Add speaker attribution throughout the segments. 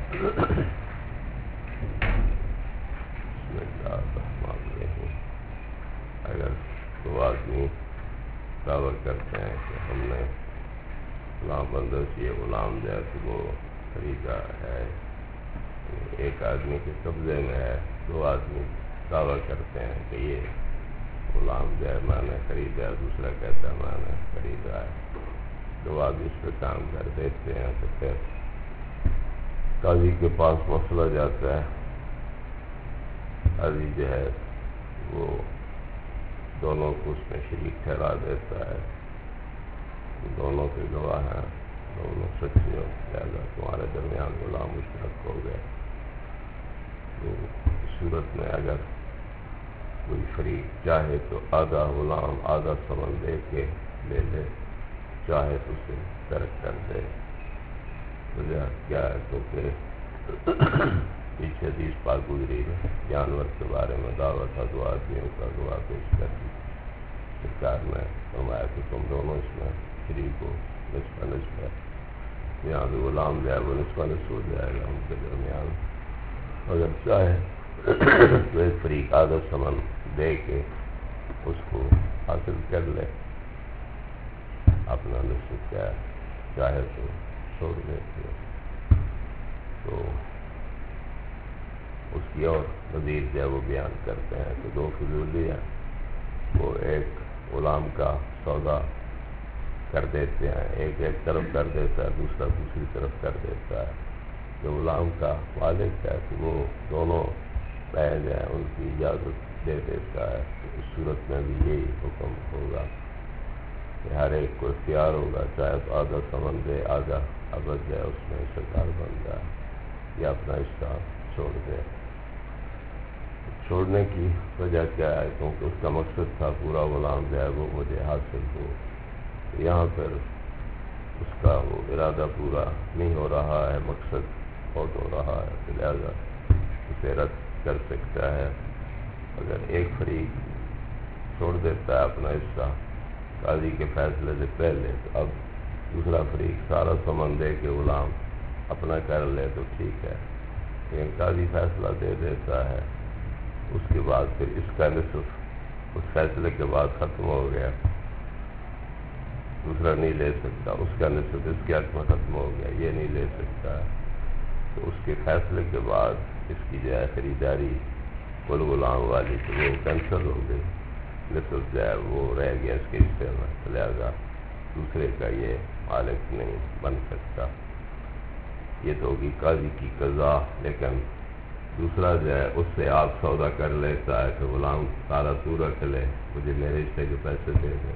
Speaker 1: اللہ الرحمن الرحیم۔ اگر دو آدمی دعویٰ کرتے ہیں کہ ہم نے غلام بندوں سے یہ غلام جو ہے تو وہ خریدا ہے، ایک آدمی کے قبضے میں ہے، دو آدمی دعویٰ کرتے ہیں کہ یہ غلام جو ہے میں نے خریدا ہے، دوسرا کہتا ہے میں نے خریدا ہے، دو آدمی اس پہ کام کر دیتے ہیں تو پھر قاضی کے پاس مسئلہ جاتا ہے۔ قاضی جو ہے وہ دونوں کو اس میں شریک ٹھہرا دیتا ہے، دونوں کے گواہ ہیں، دونوں سچے ہو، لہٰذا تمہارے درمیان غلام مشترک ہو گئے۔ تو اس صورت میں اگر کوئی فریق چاہے تو آدھا غلام آدھا ثمن دے کے لے لے، چاہے تو اسے ترک کر دے۔ وجہ کیا ہے؟ کیونکہ پیچھے حدیث پاک گزری ہے، جانور کے بارے میں دعویٰ تھا، دو آدمیوں کا گواہ پیش کر دی، سرکار نے فرمایا کہ تم دونوں اس میں شریک ہو، نصف نصف ہے، یہاں بھی غلام جو ہے وہ نصف نصف ہو جائے گا ان کے درمیان۔ اگر چاہے تو ایک فریق آدھا ثمن دے کے اس کو حاصل کر لے، اپنا نصف کیا چاہے تو چھوڑ دیتے۔ تو اس کی اور مزید جو ہے وہ بیان کرتے ہیں کہ دو فضولی ہیں، وہ ایک غلام کا سودا کر دیتے ہیں، ایک ایک طرف کر دیتا ہے، دوسرا دوسری طرف کر دیتا ہے۔ جو غلام کا مالک ہے تو وہ دونوں بیع جو ہیں ان کی اجازت دے دیتا ہے۔ تو اس صورت میں بھی یہی حکم ہوگا کہ ہر ایک کو اختیار ہوگا، چاہے تو آدھا ثمن دے، آدھا عوض ہے اس میں شکار بن جائے، یا اپنا حصہ چھوڑ دے۔ چھوڑنے کی وجہ کیا ہے؟ کیونکہ اس کا مقصد تھا پورا غلام جو ہے وہ مجھے حاصل ہو، یہاں پر اس کا وہ ارادہ پورا نہیں ہو رہا ہے، مقصد بہت ہو رہا ہے، تو لہٰذا اسے رد کر سکتا ہے۔ اگر ایک فریق چھوڑ دیتا ہے اپنا حصہ قاضی کے فیصلے سے پہلے، تو اب دوسرا فریق سارا ثمن دے کے غلام اپنا کر لے تو ٹھیک ہے، لیکن قاضی فیصلہ دے دیتا ہے، اس کے بعد پھر اس کا نصف اس فیصلے کے بعد ختم ہو گیا، دوسرا نہیں لے سکتا، اس کا نصف اس کے حق میں ختم ہو گیا، یہ نہیں لے سکتا ہے، تو اس کے فیصلے کے بعد اس کی جو ہے خریداری کل غلام والی تو وہ کینسل ہو گئی، نصف جو ہے وہ رہ گیا اس کے حصے میں، لہٰذا دوسرے کا یہ مالک نہیں بن سکتا۔ یہ تو ہوگی قاضی کی قضا، لیکن دوسرا جو ہے اس سے آپ سودا کر لیتا ہے کہ غلام سارا تو رکھ لے، مجھے میرے حصے کے پیسے دے دے،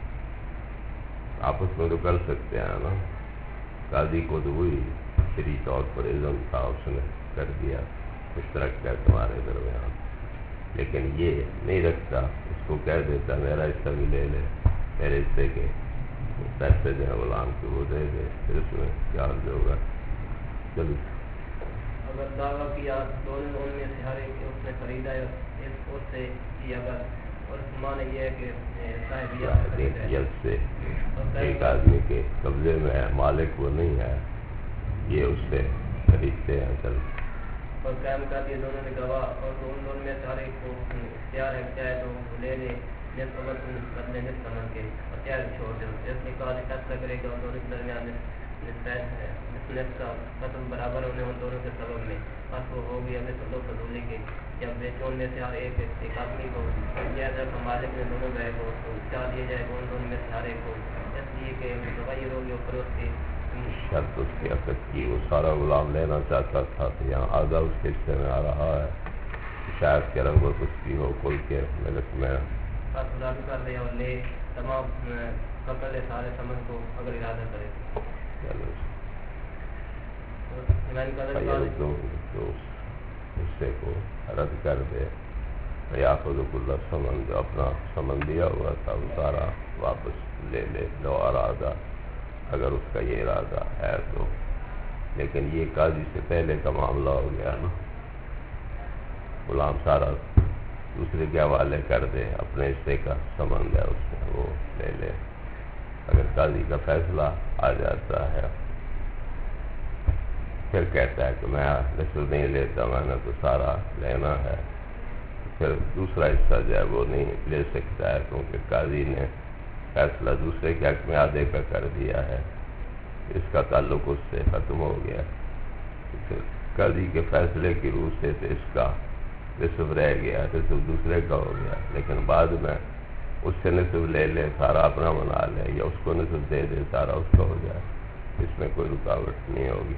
Speaker 1: آپس میں تو کر سکتے ہیں نا۔ قاضی کو تو وہی شرعی طور پر اذن تھا، اس نے کر دیا مشترک ہے تمہارے درمیان، لیکن یہ نہیں رکھتا، اس کو کہہ دیتا میرا حصہ بھی لے لے، میرے حصے کے پیسے جو ہے غلام کے وہ دے دے، پھر اس میں کیا حل ہوگا؟ چلو
Speaker 2: اگر دعویٰ کیا دونوں ان میں سے ہر ایک کے اس نے خریدا ہے، اس سے کی اگر، اور معنی یہ ہے کہ
Speaker 1: صاحبیت سے ایک آدمی کے قبضے میں ہے، مالک وہ نہیں ہے، یہ اس سے خریدتے ہیں چل،
Speaker 2: اور قائم کر دیا دونوں نے گواہ، اور دونوں میں سے ہر ایک کو اختیار ہے، چاہے تو لے لے نصف عمل بدلے نصف عمل کے، اور چاہے چھوڑ دے، اس نے کہا فیصلہ کرے گا دونوں کے درمیان نصف کا قسم برابر ہونے ان دونوں کے سبب میں، بس وہ ہو گیا مثل دو فضولی کے، جب بیچون میں سے ہر ایک آدمی کو جائز ہے تو مالک نے دونوں گئے کو تو کیا دیا جائے گا ان دونوں میں سے ہر ایک کو، اس لیے کہ متغیر ہوگی اور فروخت کی
Speaker 1: شرط اس کی عقد کی، وہ سارا غلام لینا چاہتا تھا، تو یہاں آدھا اس کے حصے میں آ رہا ہے، شاید کے رنگ و کشتی ہو کل کے ملک میں
Speaker 2: بس خدا بھی کر دے اور لے تمام پکڑ لے سارے سمجھ کو اگر ارادہ کرے
Speaker 1: تو حصے کو رد کر دے، یا خود اللہ سمن جو اپنا سمن دیا ہوا تھا وہ سارا واپس لے لے، لو ارادہ اگر اس کا یہ ارادہ ہے تو، لیکن یہ قاضی سے پہلے کا معاملہ ہو گیا نا، غلام سارا دوسرے کے حوالے کر دے، اپنے حصے کا سمن ہے اس میں وہ لے لے، اگر قاضی کا فیصلہ آ جاتا ہے پھر کہتا ہے کہ میں نصف نہیں لیتا، میں نے تو سارا لینا ہے، پھر دوسرا حصہ جو ہے وہ نہیں لے سکتا ہے، کیونکہ قاضی نے فیصلہ دوسرے کے حق میں آدھے کا کر دیا ہے، اس کا تعلق اس سے ختم ہو گیا۔ پھر قاضی کے فیصلے کی روح سے تو اس کا نصف رہ گیا، نصف دوسرے کا ہو گیا، لیکن بعد میں اس سے نصف لے لے، سارا اپنا بنا لے، یا اس کو نصف دے دے، سارا اس کا ہو جائے، اس میں کوئی رکاوٹ نہیں ہوگی۔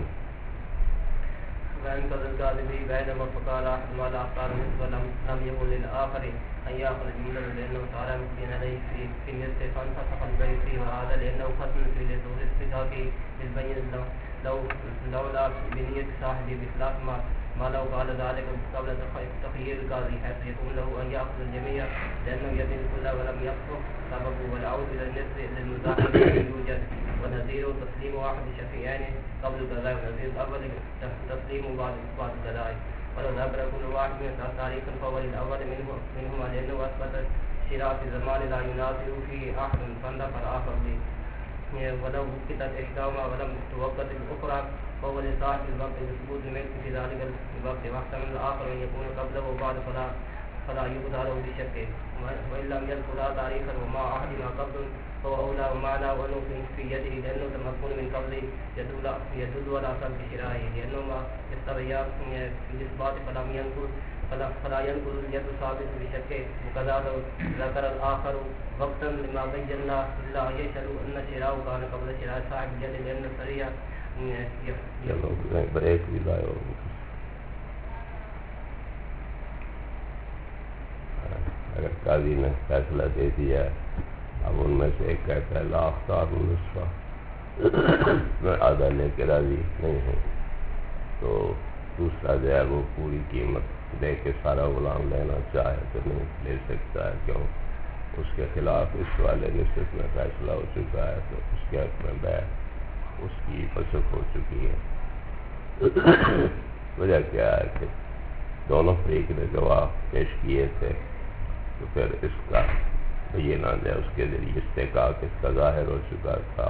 Speaker 2: وإن قضى القاضي به بينهما فقال أحدهما لا أختار النصف لم يكن للآخر أن يأخذ جملة لأنه تعالى مبين عليه في النصف فانفسخ البيع فيه، وهذا لأنه ختم في لزوم استحقاقه بالبين لولا بنية صاحبه بخلاف ما لو قال ذلك قبل تخيير القاضي حيث يكون له أن يأخذ الجميع لأنه يبين الكل ولم يفسخ سببه، والعود إلى النصف للمزاحم يوجد، ونظيره تسليم واحد الشفيعين قبل القضاء، ونظير الأول تسليم بعض القضاء، ولو ذكر كل واحد من تاريخا فهو للأول منهما لأنه أثبت شراء في زمان لا يناظر فيه أحد فانفك الآخر به، ولو وقتت إحداهما ولم توقت الأخرى فهو لصاحب الوقت بثبوت الملك في ذلك الوقت، واحتمل الآخر أن يكون قبله وبعد فلا يقضى له بشكه، وإن لم يذكر تاريخا وما أحدهما قبل فهو أولى ومعنى وأنه في يده لأنه تمكن من قبله يدل على أصل شرائه، لأنهما استويا في الإثبات فلا ينقل اليد ثابت بشكه، وكذا لو ذكر الآخر وقتا لما بينا إلا أن يشهد أن شراءه كان قبل شراء صاحب اليد لأن السريع
Speaker 1: بریک بھی لائے ہو۔ اگر قاضی نے فیصلہ دے دیا، اب ان میں سے ایک کہتا ہے لا اختار النصف، میں آدھا لے کے راضی نہیں ہوں، تو دوسرا جو ہے وہ پوری قیمت دے کے سارا غلام لینا چاہے تو نہیں لے سکتا ہے، کیوں؟ اس کے خلاف اس والے نصف میں فیصلہ ہو چکا ہے، تو اس کے حق میں بیع اس کی فسخ ہو چکی ہے۔ وجہ کیا ہے کہ دونوں فریق نے گواہ پیش کیے تھے، تو پھر اس کا یہ نہ جائے، اس کے ذریعے استحقاق اس کا ظاہر ہو چکا تھا،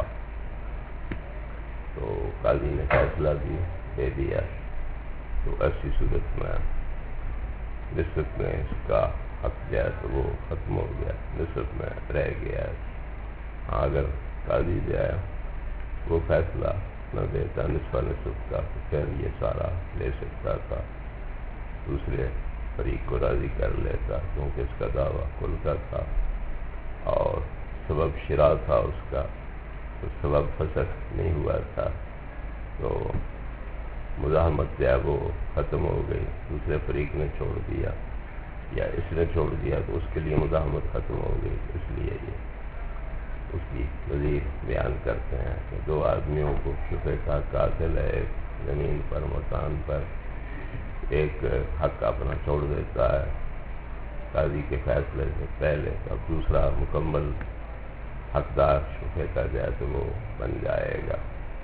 Speaker 1: تو قاضی نے فیصلہ بھی دے دیا، تو ایسی صورت میں نصف میں اس کا حق جو ہے تو وہ ختم ہو گیا، نصف میں رہ گیا۔ ہاں اگر قاضی جو ہے وہ فیصلہ نہ دیتا نصف کا، تو پھر یہ سارا لے سکتا تھا، دوسرے فریق کو راضی کر لیتا، کیونکہ اس کا دعویٰ کل کا تھا اور سبب شراء تھا اس کا، تو سبب فسخ نہیں ہوا تھا، تو مزاحمت جو ہے وہ ختم ہو گئی، دوسرے فریق نے چھوڑ دیا یا اس نے چھوڑ دیا، تو اس کے لیے مزاحمت ختم ہو گئی۔ اس لیے یہ اس کی وزیر بیان کرتے ہیں کہ دو آدمیوں کو شفے کا قاتل ہے، ایک زمین پر مکان پر، ایک حق اپنا چھوڑ دیتا ہے قاضی کے فیصلے سے پہلے، اب دوسرا مکمل حقدار شفے کا جائے تو وہ بن جائے گا،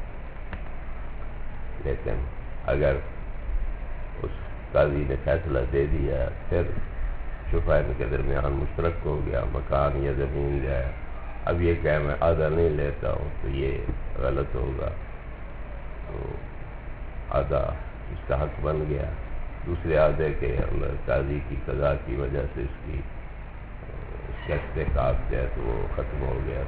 Speaker 1: لیکن اگر اس قاضی نے فیصلہ دے دیا پھر شفائن کے درمیان مشترک ہو گیا مکان یا زمین جائے، اب یہ کہ میں آدھا نہیں لیتا ہوں تو یہ غلط ہوگا، تو آدھا اس کا حق بن گیا، دوسرے آدھے کے اندر قاضی کی قضا کی وجہ سے اس کا استحقاق جو ہے تو وہ ختم ہو گیا۔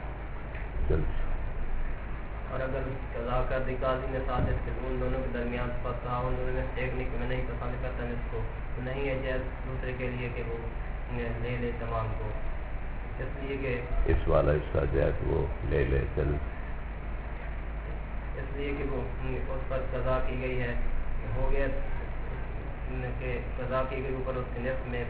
Speaker 2: اور اگر قضا کر دی قاضی نے صادق کہ ان دونوں کے درمیان فسا، ان دونوں میں سے ایک نے کہ میں نہیں پسند کرتا اس کو، تو نہیں ہے جائز دوسرے کے لیے کہ وہ لے لے تمام کو، اس لیے کہ
Speaker 1: اس والا حصہ جو ہے تو وہ لے لے چل،
Speaker 2: اس لیے کہ وہ اس پر قضا کی گئی ہے، ہو گیا کہ قضا کی گئی اوپر اس کے نصف میں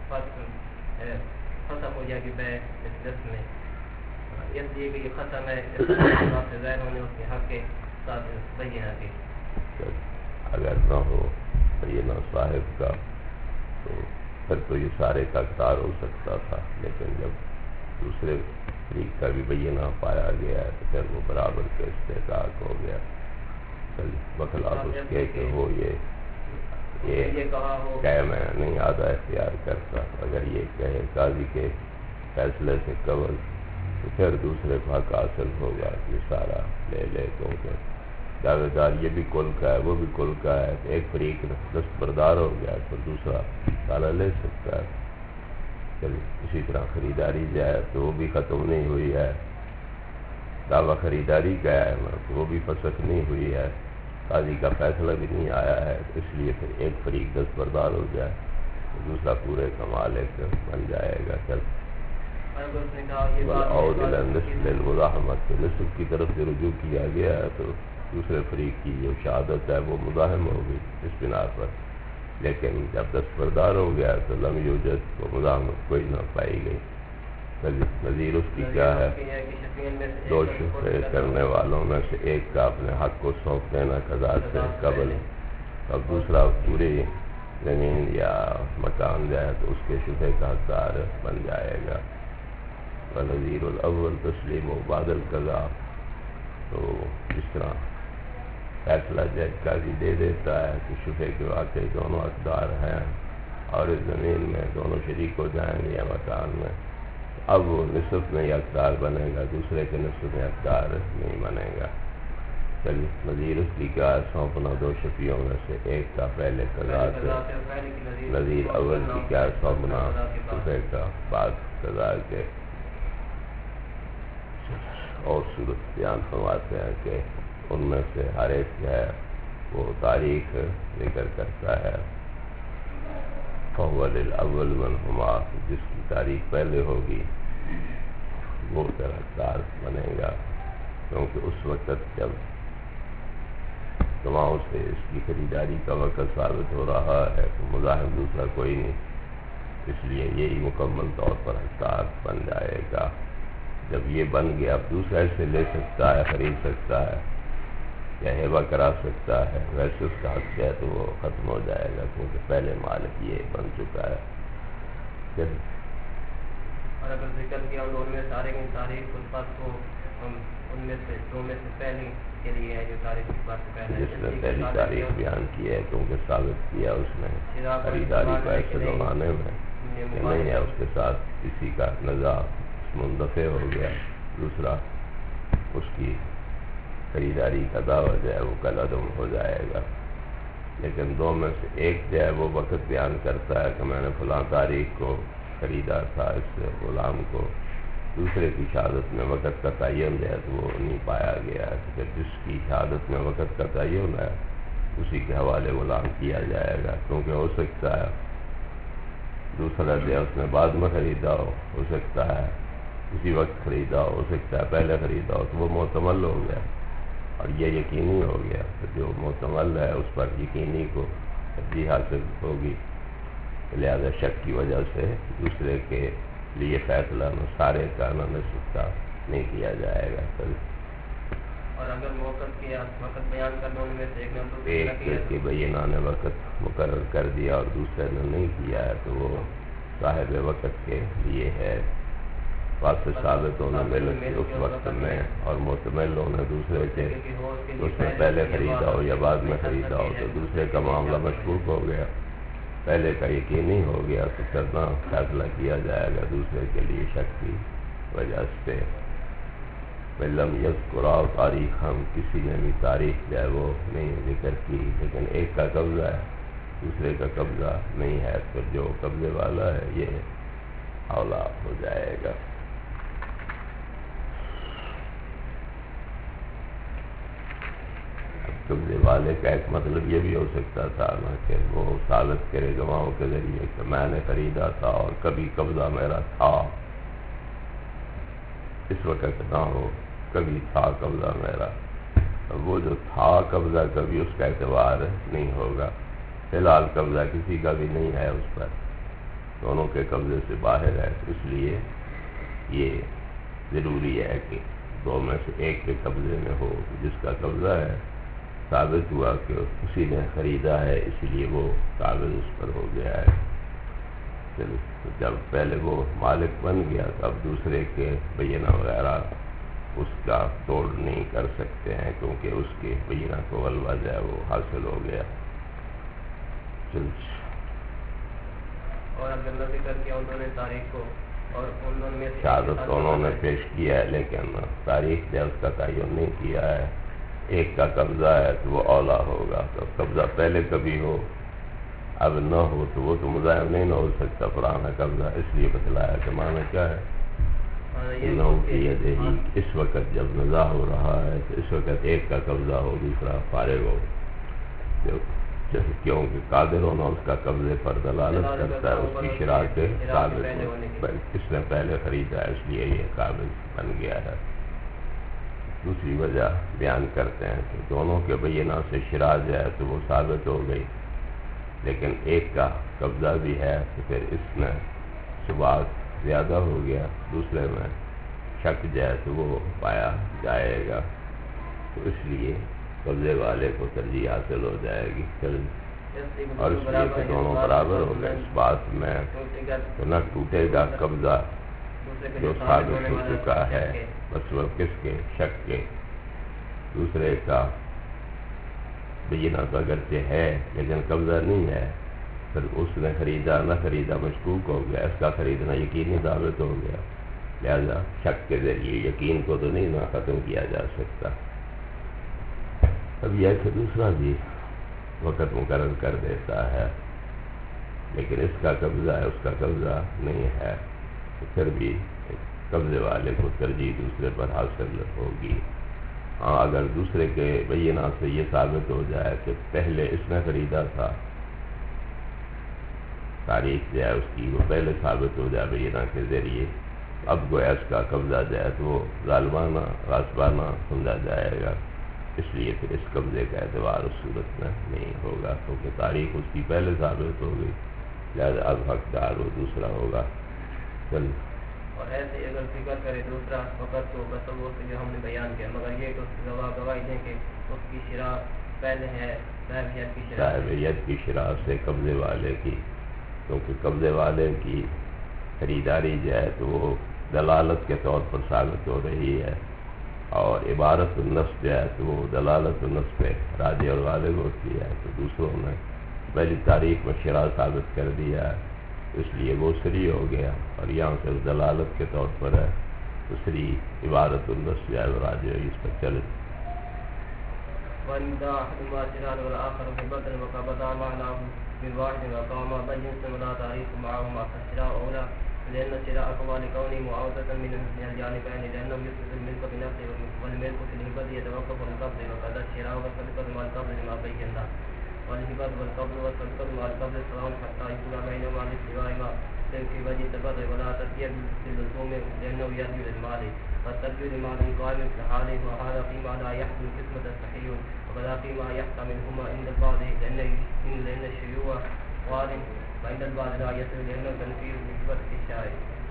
Speaker 2: ختم ہو جائے گی بے اس نصف میں، اس لیے کہ یہ ختم ہے اس سے ظاہر ہونے اس کے حق کے ساتھ بینہ کے،
Speaker 1: اگر نہ ہو بینہ صاحب کا تو پھر تو یہ سارے کا اقرار ہو سکتا تھا، لیکن جب دوسرے فریق کا بھی بینہ پایا گیا ہے تو پھر وہ برابر کے استحقاق ہو گیا، بخلاف اس کے کہ وہ یہ کہ میں نہیں آدھا اختیار کرتا، اگر یہ کہے قاضی کے فیصلے سے قبل تو پھر دوسرے کو حق حاصل ہوگا کہ سارا لے لے، کیونکہ دعوے دار یہ بھی کل کا ہے وہ بھی کل کا ہے، تو ایک فریق دستبردار ہو گیا تو دوسرا تالا لے سکتا ہے. چلیے اسی طرح خریداری جائے تو وہ بھی ختم نہیں ہوئی ہے، دعویٰ خریداری کا ہے تو وہ بھی فسخ نہیں ہوئی ہے، قاضی کا فیصلہ بھی نہیں آیا ہے، اس لیے پھر ایک فریق دستبردار ہو جائے تو دوسرا پورے کا مالک بن جائے گا. چل اور للمزاحمت نصف کی طرف سے رجوع کیا گیا ہے تو دوسرے فریق کی جو شہادت ہے وہ مزاحم ہوگی اس بنا پر، لیکن جب دستبردار ہو گیا تو لم یوجد تو مزاحمت کوئی نہ پائی گئی. نظیر اس کی کیا ہے؟ دو شفرے کرنے والوں میں سے ایک کا اپنے حق کو سونپ دینا قضاء سے قبل، اب دوسرا پوری زمین یا مکان جائے تو اس کے شفے کا حقدار بن جائے گا. نظیر الاول تسلیم و بعد القضاء، تو اس طرح فیصلہ جج قاضی دے دیتا ہے کہ شفے کے واقعی دونوں حقدار ہیں اور اس زمین میں دونوں شریک ہو جائیں گے یا مکان میں، اب وہ نصف میں حقدار بنے گا، دوسرے کے نصف میں حقدار نہیں بنے گا. چلیے نظیر اس کی کیا سونپنا دو شفیوں میں سے ایک کا پہلے قضاء سے، نظیر اول کی کیا سونپنا شفے کا بعد قضاء کے. اور صورت بیان فرماتے ہیں کہ ان میں سے ہر ایک جو ہے وہ تاریخ ذکر کرتا ہے، فَهُوَ لِلْأَوَّلِ مَنْهُمَا، جس کی تاریخ پہلے ہوگی وہ حقدار بنے گا، کیونکہ اس وقت جب گواہوں سے اس کی خریداری کا وقت ثابت ہو رہا ہے تو مزاحم دوسرا کوئی نہیں، اس لیے یہی مکمل طور پر حقدار بن جائے گا. جب یہ بن گیا اب دوسرا اسے لے سکتا ہے، خرید سکتا ہے یا ہیبہ کرا سکتا ہے، ویسے اس کا حق ہے تو وہ ختم ہو جائے گا کیونکہ پہلے مالک یہ بن چکا ہے.
Speaker 2: اور اگر ذکر کیا ان میں سارے کی تاریخ اس بات کو ان میں سے دو میں سے پہلے کے لیے ہے جو تاریخ اس بات سے پہلے
Speaker 1: جس نے پہلی تاریخ بیان کی ہے کیونکہ ثابت کیا اس نے خریداری کا ایسے زمانے میں کہ نہیں ہے، اس کے ساتھ کسی کا نزاع مندفع ہو گیا، دوسرا اس کی خریداری کا دعویٰ جو ہے وہ کل عدم ہو جائے گا. لیکن دو میں سے ایک جو ہے وہ وقت بیان کرتا ہے کہ میں نے فلاں تاریخ کو خریدا تھا اس غلام کو، دوسرے کی شہادت میں وقت کا تعین جو ہے تو وہ نہیں پایا گیا ہے، کہ جس کی شہادت میں وقت کا تعین ہے اسی کے حوالے غلام کیا جائے گا، کیونکہ ہو سکتا ہے دوسرا جو ہے اس نے بعد میں خریدا ہو سکتا ہے اسی وقت خریدا ہو سکتا ہے پہلے خریدا ہو، تو وہ معتمل ہو گیا اور یہ یقینی ہو گیا. تو جو معتمل ہے اس پر یقینی کو ترجیح حاصل ہوگی، لہذا شک کی وجہ سے دوسرے کے لیے فیصلہ نہ سارے کا نہ نصف کا نہیں کیا جائے گا.
Speaker 2: اور اگر وقت بیان کرنا ان میں سے
Speaker 1: ایک کے بینہ نے وقت مقرر کر دیا اور دوسرے نے نہیں کیا ہے تو وہ صاحب وقت کے لیے ہے. واسطہ ثابت ہونا ملک کے اس وقت میں اور معتمل ہونا دوسرے کے، اس نے پہلے خریدا ہو یا بعد میں خریدا ہو تو دوسرے کا معاملہ مشکوک ہو گیا، پہلے کا یقینی ہو گیا تو کرنا فیصلہ کیا جائے گا دوسرے کے لیے شک کی وجہ سے. لم یذکر تاریخ، ہم کسی نے بھی تاریخ جو ہے وہ نہیں ذکر کی، لیکن ایک کا قبضہ ہے دوسرے کا قبضہ نہیں ہے، تو جو قبضے والا ہے یہ اولا ہو جائے گا. قبضے والے کا ایک مطلب یہ بھی ہو سکتا تھا نا کہ وہ ثابت کرے گواہوں کے ذریعے کہ میں نے خریدا تھا اور کبھی قبضہ میرا تھا، اس وقت نہ ہو کبھی تھا قبضہ میرا. وہ جو تھا قبضہ کبھی اس کا اعتبار نہیں ہوگا، فی الحال قبضہ کسی کا بھی نہیں ہے اس پر، دونوں کے قبضے سے باہر ہے. اس لیے یہ ضروری ہے کہ دو میں سے ایک کے قبضے میں ہو، جس کا قبضہ ہے ثابت ہوا کہ اسی نے خریدا ہے اس لیے وہ قابض اس پر ہو گیا ہے. چلو جب پہلے وہ مالک بن گیا تو اب دوسرے کے بینہ وغیرہ اس کا توڑ نہیں کر سکتے ہیں کیونکہ اس کے بینہ کو غلبہ جو ہے وہ حاصل ہو گیا.
Speaker 2: اور اگر نہ ذکر کیا انہوں نے تاریخ کو اور انہوں نے
Speaker 1: شہادت انہوں نے پیش کیا ہے لیکن تاریخ نے اس کا تعین نہیں کیا ہے، ایک کا قبضہ ہے تو وہ اولا ہوگا. تو قبضہ پہلے کبھی ہو اب نہ ہو تو وہ تو مضاعف نہیں نہ ہو سکتا پرانا قبضہ. اس لیے بتلایا کہ معنی کیا ہے نو کی یدہی. اس وقت جب نزاع ہو رہا ہے تو اس وقت ایک کا قبضہ ہو دوسرا فارغ ہو. کیونکہ قادر ہونا اس کا قبضے پر دلالت کرتا ہے اس کی شراء کے ثابت ہو. اس نے پہلے خریدا ہے اس لیے یہ قابل بن گیا ہے. دوسری وجہ بیان کرتے ہیں کہ دونوں کے بینہ سے شراء جو ہے تو وہ ثابت ہو گئی لیکن ایک کا قبضہ بھی ہے تو پھر اس میں ثبات زیادہ ہو گیا دوسرے میں شک جو ہے تو وہ پایا جائے گا. تو اس لیے قبضے والے کو ترجیح حاصل ہو جائے گی. اور اس لیے کہ دونوں برابر ہو گئے اس بات میں تو نہ ٹوٹے گا قبضہ جو ثابت ہو چکا ہے بس وہ کس کے شک کے. دوسرے کا بینہ تو اگرچہ ہے لیکن قبضہ نہیں ہے پھر اس نے خریدا نہ خریدا مشکوک ہو گیا. اس کا خریدنا یقینی ثابت ہو گیا لہذا شک کے ذریعے یقین کو تو نہیں نہ ختم کیا جا سکتا. اب یہ کہ دوسرا بھی وقت مقرر کر دیتا ہے لیکن اس کا قبضہ ہے اس کا قبضہ نہیں ہے تو پھر بھی قبضے والے کو ترجیح دوسرے پر حاصل ہوگی. ہاں اگر دوسرے کے بینہ سے یہ ثابت ہو جائے کہ پہلے اس نے خریدا تھا تاریخ جو ہے اس کی وہ پہلے ثابت ہو جائے بینہ کے ذریعے اب گویا اس کا قبضہ جو ہے تو وہ ظالمانہ غاصبانہ سمجھا جائے گا. اس لیے پھر اس قبضے کا اعتبار اس صورت میں نہیں ہوگا کیونکہ تاریخ اس کی پہلے ثابت ہو گئی لہٰذا اب حقدار وہ دوسرا ہوگا. چل
Speaker 2: اور ایسے اگر ذکر کرے دوسرا وقت تو تصور سے جو ہم نے بیان کیا مگر یہ کہ گواہی دیں کہ اس کی شراء پہلے ہے
Speaker 1: صاحبیت کی شراء سے قبضے والے کی کیونکہ قبضے والے کی خریداری جو ہے تو وہ دلالت کے طور پر ثابت ہو رہی ہے اور عبارت النفس جو ہے تو وہ دلالت النفس پہ راجع اور غالب ہوتی ہے. تو دوسروں نے پہلی تاریخ میں شراء ثابت کر دیا ہے اس لیے وہ سری ہو گیا اور یہاں سے دلالت کے طور پر ہے دوسری عبارت النفس جو ہے وہ راجع اس پر چلے.
Speaker 2: لأن شراء أقوال كونه معاوضة من الجانبين لأنه يثبت الملك بنفسه والملك في الهبة يتوقف القبض وكذا الشراء والصدقة مع القبض لما بينا والهبة والقبض والصدقة مع القبض سواء حتى يكون بينهما الاستواء ما في وجه التبرع ولا ترتيب باللزوم لأنه يرجو للمال فالترجو للمال قائم في حاله وهذا فيما لا يحمل قسمة صحيح وكذا فيما يحتملهما عند البعض لأن الشيوع غالب وعند البعض لا يصل لأنه تنفيذ نسبة الشارع.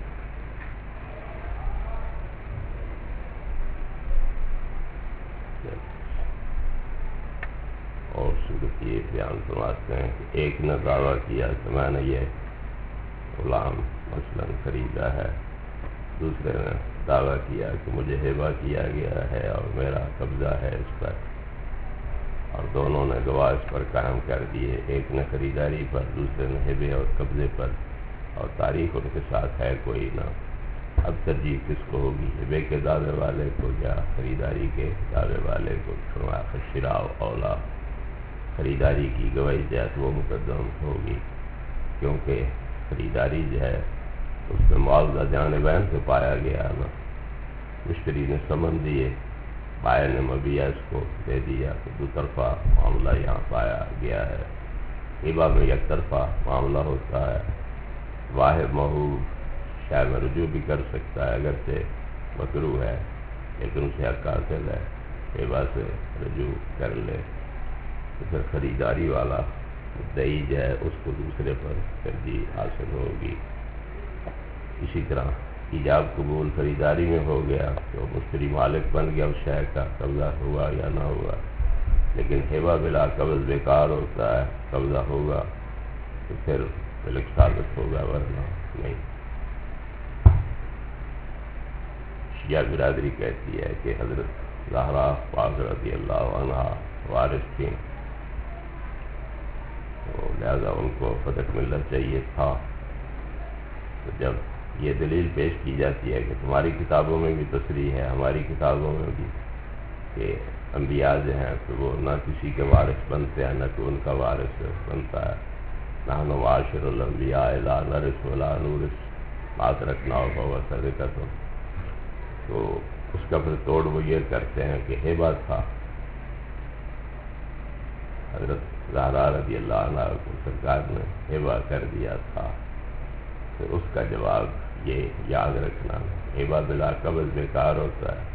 Speaker 1: اور صورت یہ بیان فرماتے ہیں کہ ایک نے دعویٰ کیا کہ میں نے یہ غلام مثلاً خریدا ہے دوسرے نے دعویٰ کیا کہ مجھے ہبہ کیا گیا ہے اور میرا قبضہ ہے اس پر اور دونوں نے گواہ اس پر قائم کر دیے. ایک نے خریداری پر دوسرے نے ہبے اور قبضے پر اور تاریخ ان کے ساتھ ہے کوئی نہ. اب ترجیح کس کو ہوگی ہبے کے دعوے والے کو یا خریداری کے دعوے والے کو. شراء اولا خریداری کی گواہی جو ہے تو وہ مقدم ہوگی کیونکہ خریداری جو ہے اس میں معاوضہ جانبین سے پایا گیا نا. مشتری نے سمن دیے بائر نے مبیع اس کو دے دیا تو دو طرفہ معاملہ یہاں پایا گیا ہے. ہبہ میں یک طرفہ معاملہ ہوتا ہے. واحد موہوب شاید میں رجوع بھی کر سکتا ہے اگرچہ مکروہ ہے لیکن اسے حق حاصل ہے ہبہ سے رجوع کر لے تو پھر خریداری والا مدعی جو ہے اس کو دوسرے پر ترجیح حاصل ہوگی. اسی طرح ایجاب قبول خریداری میں ہو گیا تو مشتری مالک بن گیا اس شے کا قبضہ ہوا یا نہ ہوا لیکن ہبہ بلا قبض بیکار ہوتا ہے قبضہ ہوگا تو پھر ملک ثابت ہوگا ورنہ نہیں. شیعہ برادری کہتی ہے کہ حضرت زہرا پاک رضی اللہ عنہ وارث تھیں تو لہذا ان کو صدق ملنا چاہیے تھا. تو جب یہ دلیل پیش کی جاتی ہے کہ تمہاری کتابوں میں بھی تصریح ہے ہماری کتابوں میں بھی کہ انبیاء جو ہیں تو وہ نہ کسی کے وارث بنتے ہیں نہ کوئی ان کا وارث بنتا ہے. نحن معاشر الانبیاء لا نرث ولا نورث ما ترکنا فهو صدقۃ. تو اس کا پھر توڑ وہ یہ کرتے ہیں کہ ہیبہ تھا حضرت زہرا رضی اللہ عنہ کو سرکار نے ہیبہ کر دیا تھا. پھر اس کا جواب یہ یاد رکھنا ہیبہ بلا قبض بیکار ہوتا ہے.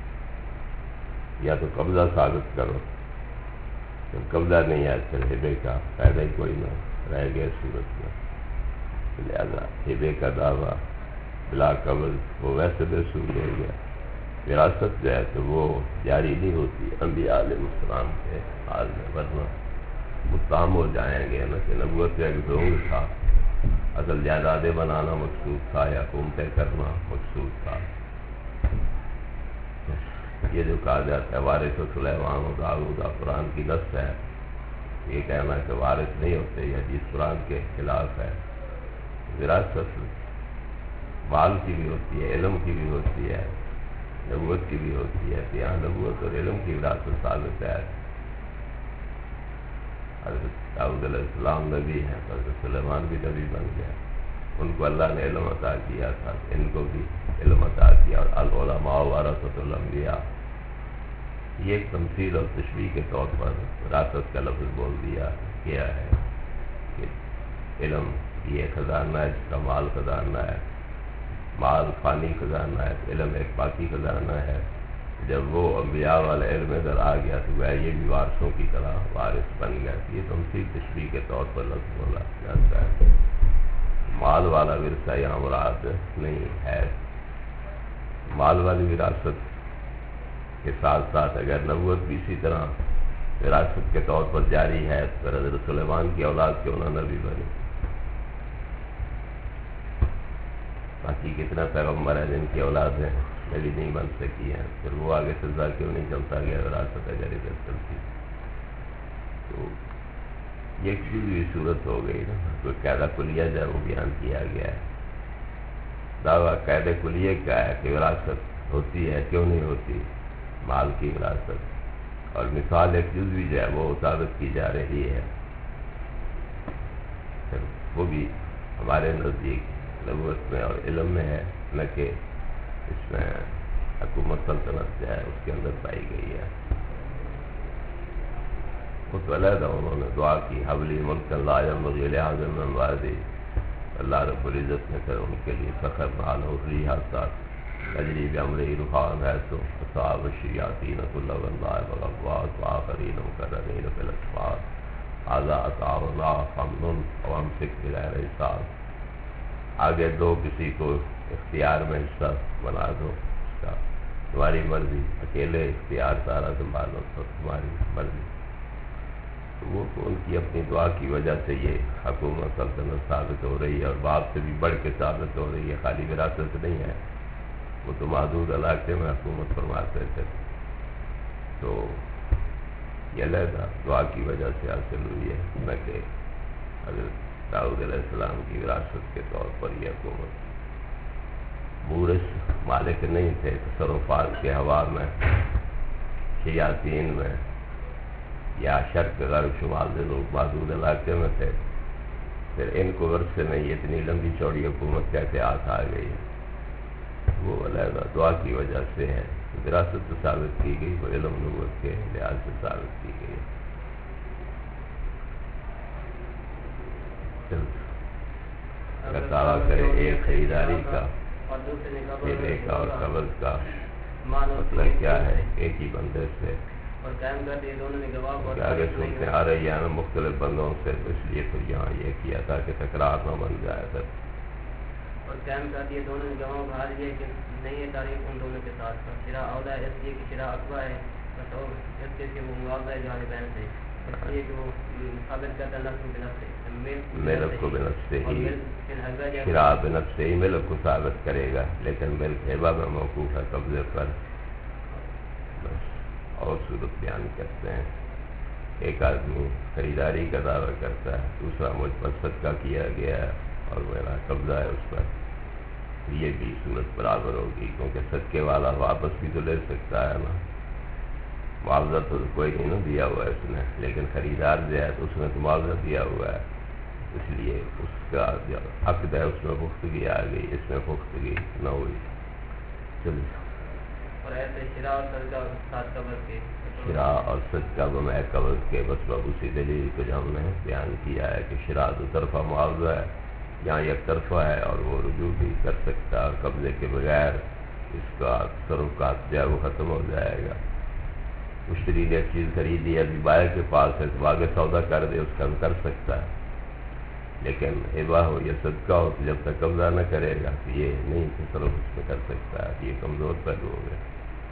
Speaker 1: یا تو قبضہ ثابت کرو، جب قبضہ نہیں ہے پھر ہیبے کا فائدہ ہی کوئی نہ رہ گیا صورت میں. لہذا ہیبے کا دعویٰ بلا قبض وہ ویسے بے سود ہو گیا. وراثت جو ہے تو وہ جاری نہیں ہوتی انبیاء علیہ السلام کے حال میں، ورنہ متہم ہو جائیں گے نہ کہ نبوت کا ایک ذوق تھا، اصل جائیدادیں بنانا مقصود تھا یا حکومتیں کرنا مقصود تھا. یہ جو کہا جاتا ہے وارث و سلیمان و داؤد قرآن کی نص ہے، یہ کہنا کہ وارث نہیں ہوتے یہ حدیث قرآن کے خلاف ہے. وراثت مال کی بھی ہوتی ہے، علم کی بھی ہوتی ہے، نبوت کی بھی ہوتی ہے. یہاں نبوت اور علم کی وراثت ثابت ہے. حضرت داؤد علیہ السلام نبی ہیں، حضرت سلیمان بھی نبی بن گیا. ان کو اللہ نے علم عطا کیا تھا، ان کو بھی علم عطا کیا. اور العلماء ورثۃ الانبیاء، یہ ایک تمثیل اور تشبیہ کے طور پر وراثت کا لفظ بول دیا گیا ہے کہ علم یہ خزانہ ہے جس کا مال خزانہ ہے. مال فانی خزانہ ہے، علم ایک باقی خزانہ ہے. جب وہ انبیاء والا علم ادھر آ گیا تو وہ یہ بھی وارثوں کی طرح وارث بن گیا. یہ تمثیل تشبیہ کے طور پر لفظ بولا جاتا ہے. مال والا ورثہ یہاں مراد نہیں ہے. مال والی وراثت کے ساتھ ساتھ اگر نبوت بھی اسی طرح وراثت کے طور پر جاری ہے تو حضرت سلیمان کی اولاد کیوں نہ نبی بنی. باقی کتنا پیغمبر ہے جن کی اولاد ہیں نبی نہیں بن سکی ہیں، پھر وہ آگے سلسلہ کیوں نہیں چلتا گیا وراثت اگر ادھر چلتی. تو یہ ایک بھی صورت ہو گئی نا. کوئی قاعدہ کلیہ جو ہے وہ بیان کیا گیا ہے. دعویٰ قاعدہ کلیہ کا ہے کہ وراثت ہوتی ہے، کیوں نہیں ہوتی مال کی وراثت. اور مثال ایک جزوی جو ہے وہ ثابت کی جا رہی ہے. وہ بھی ہمارے نزدیک نبوت میں اور علم میں ہے، نہ کہ اس میں حکومت سلطنت جو ہے اس کے اندر پائی گئی ہے. وہ تو علیحدہ انہوں نے دعا کی حبلی ملک لا ينبغي لأحد من بعدی. اللہ رب العزت نے پھر ان کے لیے فخر بحال ہو رہی حادثات تجری بامرہ رخان ہے تو اصحاب الشیاطین کل بندائے بغواص وآخرین مقرنین فی الاسفار هذا عطاؤنا فامنن وامسک بغیر حساب. آگے دو کسی کو اختیار میں حصہ بنا دو، اس کا تمہاری مرضی، اکیلے اختیار سارا سنبھالو تو تمہاری مرضی. تو وہ تو ان کی اپنی دعا کی وجہ سے یہ حکومت سلطنت ثابت ہو رہی ہے، اور باپ سے بھی بڑھ کے ثابت ہو رہی ہے. خالی وراثت نہیں ہے، وہ تو محدود علاقے میں حکومت فرماتے تھے. تو یہ علیحدہ دعا کی وجہ سے حاصل ہوئی ہے، نہ کہ حضرت داؤد علیہ السلام کی وراثت کے طور پر یہ حکومت. مورث مالک نہیں تھے، تصرفات کے ہوا میں شیاطین میں یا شرق غرب شمال سے لوگ محدود علاقے میں تھے. پھر ان کو ورثے میں یہ اتنی لمبی چوڑی حکومت کیسے ہاتھ آ گئی؟ وہ علیحدہ دعا کی وجہ سے ہے. وراثت تو ثابت کی گئی، وہ علم نبوت کے لحاظ سے ثابت کی گئی. اگر دعویٰ کرے ایک خریداری کا، ہیبے کا اور قبض کا، مطلب کیا ہے؟ ایک ہی بندے سے. آگے سنتے آ رہی ہے مختلف بندوں سے، اس لیے تو یہاں یہ کیا تھا کہ تکرار نہ بن جائے. پھر
Speaker 2: اور قائم کر دیے دونوں نے گواہوں کا حال یہ کہ نہیں ہے تاریخ ان دونوں کے ساتھ. شرح اولا اس لیے کہ شرح اقوا ہے، اس کے وہ معاوضہ ہے جانبین سے، اس لیے کہ وہ ثابت کرتا نفس بنفس سے،
Speaker 1: ملک کو بنفس سے ہی، شرح بنفس سے ہی ملک کو ثابت کرے گا. لیکن ملک ہیبہ میں موقوف ہے قبضے پر. بس اور صورت بیان کرتے ہیں. ایک آدمی خریداری کا دعویٰ کرتا ہے، دوسرا مجھ پر صدقہ کیا گیا ہے اور میرا قبضہ ہے اس پر. یہ بھی صورت برابر ہوگی، کیونکہ صدقے والا واپس بھی تو لے سکتا ہے نا. معاوضہ تو کوئی نہیں نا دیا ہوا ہے اس نے، لیکن خریدار جو ہے تو اس نے تو معاوضہ دیا ہوا ہے، اس لیے اس کا جو عقد ہے اس میں پختگی آ گئی، اس میں پختگی نہ ہوئی۔ چلیے،
Speaker 2: اور ایسے شراء اور صدقہ ساتھ قبض کے
Speaker 1: شراء اور صدقہ بمع قبض کے بس باب اسی دلیل کو جو ہم نے بیان کیا ہے کہ شراء دو طرفہ معاوضہ ہے، یہاں یک طرفہ ہے اور وہ رجوع بھی کر سکتا ہے، اور قبضے کے بغیر اس کا تصرفات جو ہے وہ ختم ہو جائے گا۔ مشتری نے ایک چیز خریدی ہے، ابھی بائر کے پاس ہے تو آگے سودا کر دے، اس کا کر سکتا ہے، لیکن ہبہ ہو یا صدقہ ہو تو جب تک قبضہ نہ کرے گا تو یہ نہیں تصرف اس میں کر سکتا ہے، یہ کمزور پہلو ہو گیا۔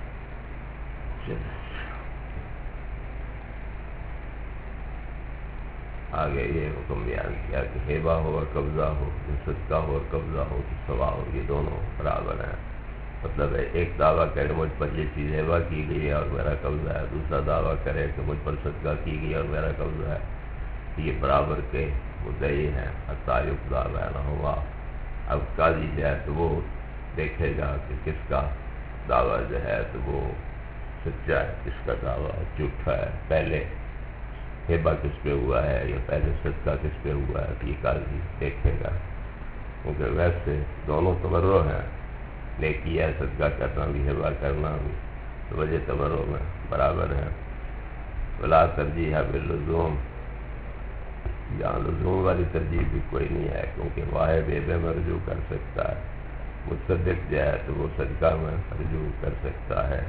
Speaker 1: آگے یہ حکم بیان کیا کہ ہبہ ہو اور قبضہ ہو، صدقہ ہو اور قبضہ ہو تو سوا ہو، یہ دونوں برابر ہیں۔ مطلب ہے ایک دعویٰ کرے مجھ پر یہ چیز ہبہ کی گئی ہے اور میرا قبضہ ہے، دوسرا دعویٰ کرے کہ مجھ پر صدقہ کی گئی اور میرا قبضہ ہے، یہ برابر کے مدعی ہیں، حتیٰ یقضیٰ بینہما۔ اب قاضی جو ہے تو وہ دیکھے گا کہ کس کا دعویٰ جو ہے تو وہ سچا ہے، کس کا دعویٰ جھوٹا ہے، پہلے ہبہ کس پہ ہوا ہے یا پہلے صدقہ کس پہ ہوا ہے، یہ قاضی دیکھے گا، کیونکہ ویسے دونوں تبرع ہیں، نیکی ہے صدقہ کرنا بھی ہبہ کرنا بھی، تو وجہ تبرع میں برابر ہیں۔ ولا ترجیح باللزوم، یہاں لزوم والی ترجیح بھی کوئی نہیں ہے، کیونکہ واحد ہبے میں رجوع کر سکتا ہے، متصدق جو ہے تو وہ صدقہ میں رجوع کر سکتا ہے۔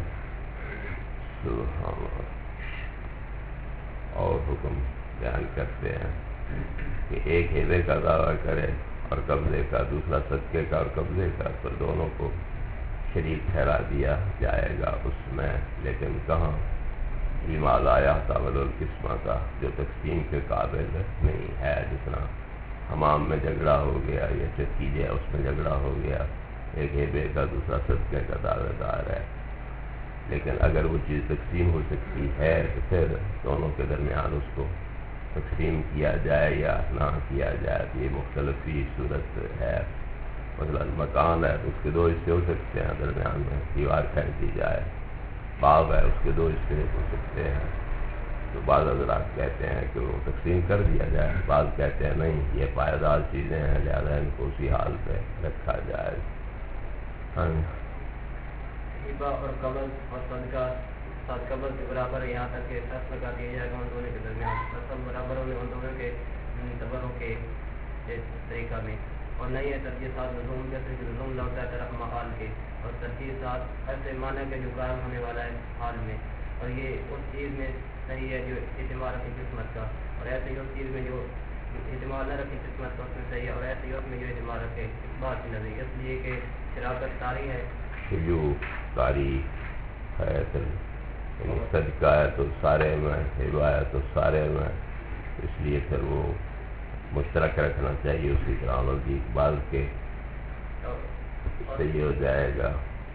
Speaker 1: سبحان اللہ۔ اور حکم بیان کرتے ہیں کہ ایک ہبے کا دعویٰ کرے اور قبضے کا، دوسرا صدقے کا اور قبضے کا، تو دونوں کو شریک ٹھہرا دیا جائے گا اس میں، لیکن کہاں؟ فیما لا یحتمل القسمہ کا، جو تقسیم کے قابل نہیں ہے، جس طرح حمام میں جھگڑا ہو گیا یا چکی جو ہے اس میں جھگڑا ہو گیا، ایک ہبے کا دوسرا صدقے کا دعوے دار ہے، لیکن اگر وہ چیز تقسیم ہو سکتی ہے تو پھر دونوں کے درمیان اس کو تقسیم کیا جائے یا نہ کیا جائے، یہ مختلف ہی صورت ہے۔ مثلا مکان ہے، اس کے دو حصے ہو سکتے ہیں، درمیان میں دیوار پھینک دی جائے، باغ ہے، اس کے دو حصے ہو سکتے ہیں، تو بعض حضرات کہتے ہیں کہ وہ تقسیم کر دیا جائے، بعض کہتے ہیں نہیں، یہ پائیدار چیزیں ہیں لہذا ان کو اسی حال پہ رکھا جائے۔
Speaker 2: ہبہ اور قبض اور صدقہ ساتھ قبض کے برابر، یہاں تک کہ فیصلہ کا دیا جائے گا ان دونوں کے درمیان، سب برابر ہونے ان دونوں کے تبروں کے طریقہ میں، اور نہیں ہے ترجیح ساتھ لزوم، جیسے کہ لزوم لگتا ہے طرف محال کے، اور ترجیح ساتھ ایسے معنی کے جو قائم ہونے والا ہے حال میں، اور یہ اس چیز میں صحیح ہے جو اعتماد رکھی قسمت کا، اور ایسے ہی اس چیز میں جو اعتماد نہ رکھی قسمت کا اس میں صحیح ہے، اور ایسے ہی اس میں جو اعتماد رکھے اس بات کی نظر، اس لیے کہ شراکت داری ہے،
Speaker 1: جو تاریخ ہے، یعنی صدقہ ہے تو سارے میں، ہبہ ہے تو سارے میں، اس لیے پھر وہ مشترک رکھنا چاہیے، اسی طرح نزدیک بعض کے صحیح ہو جائے گا،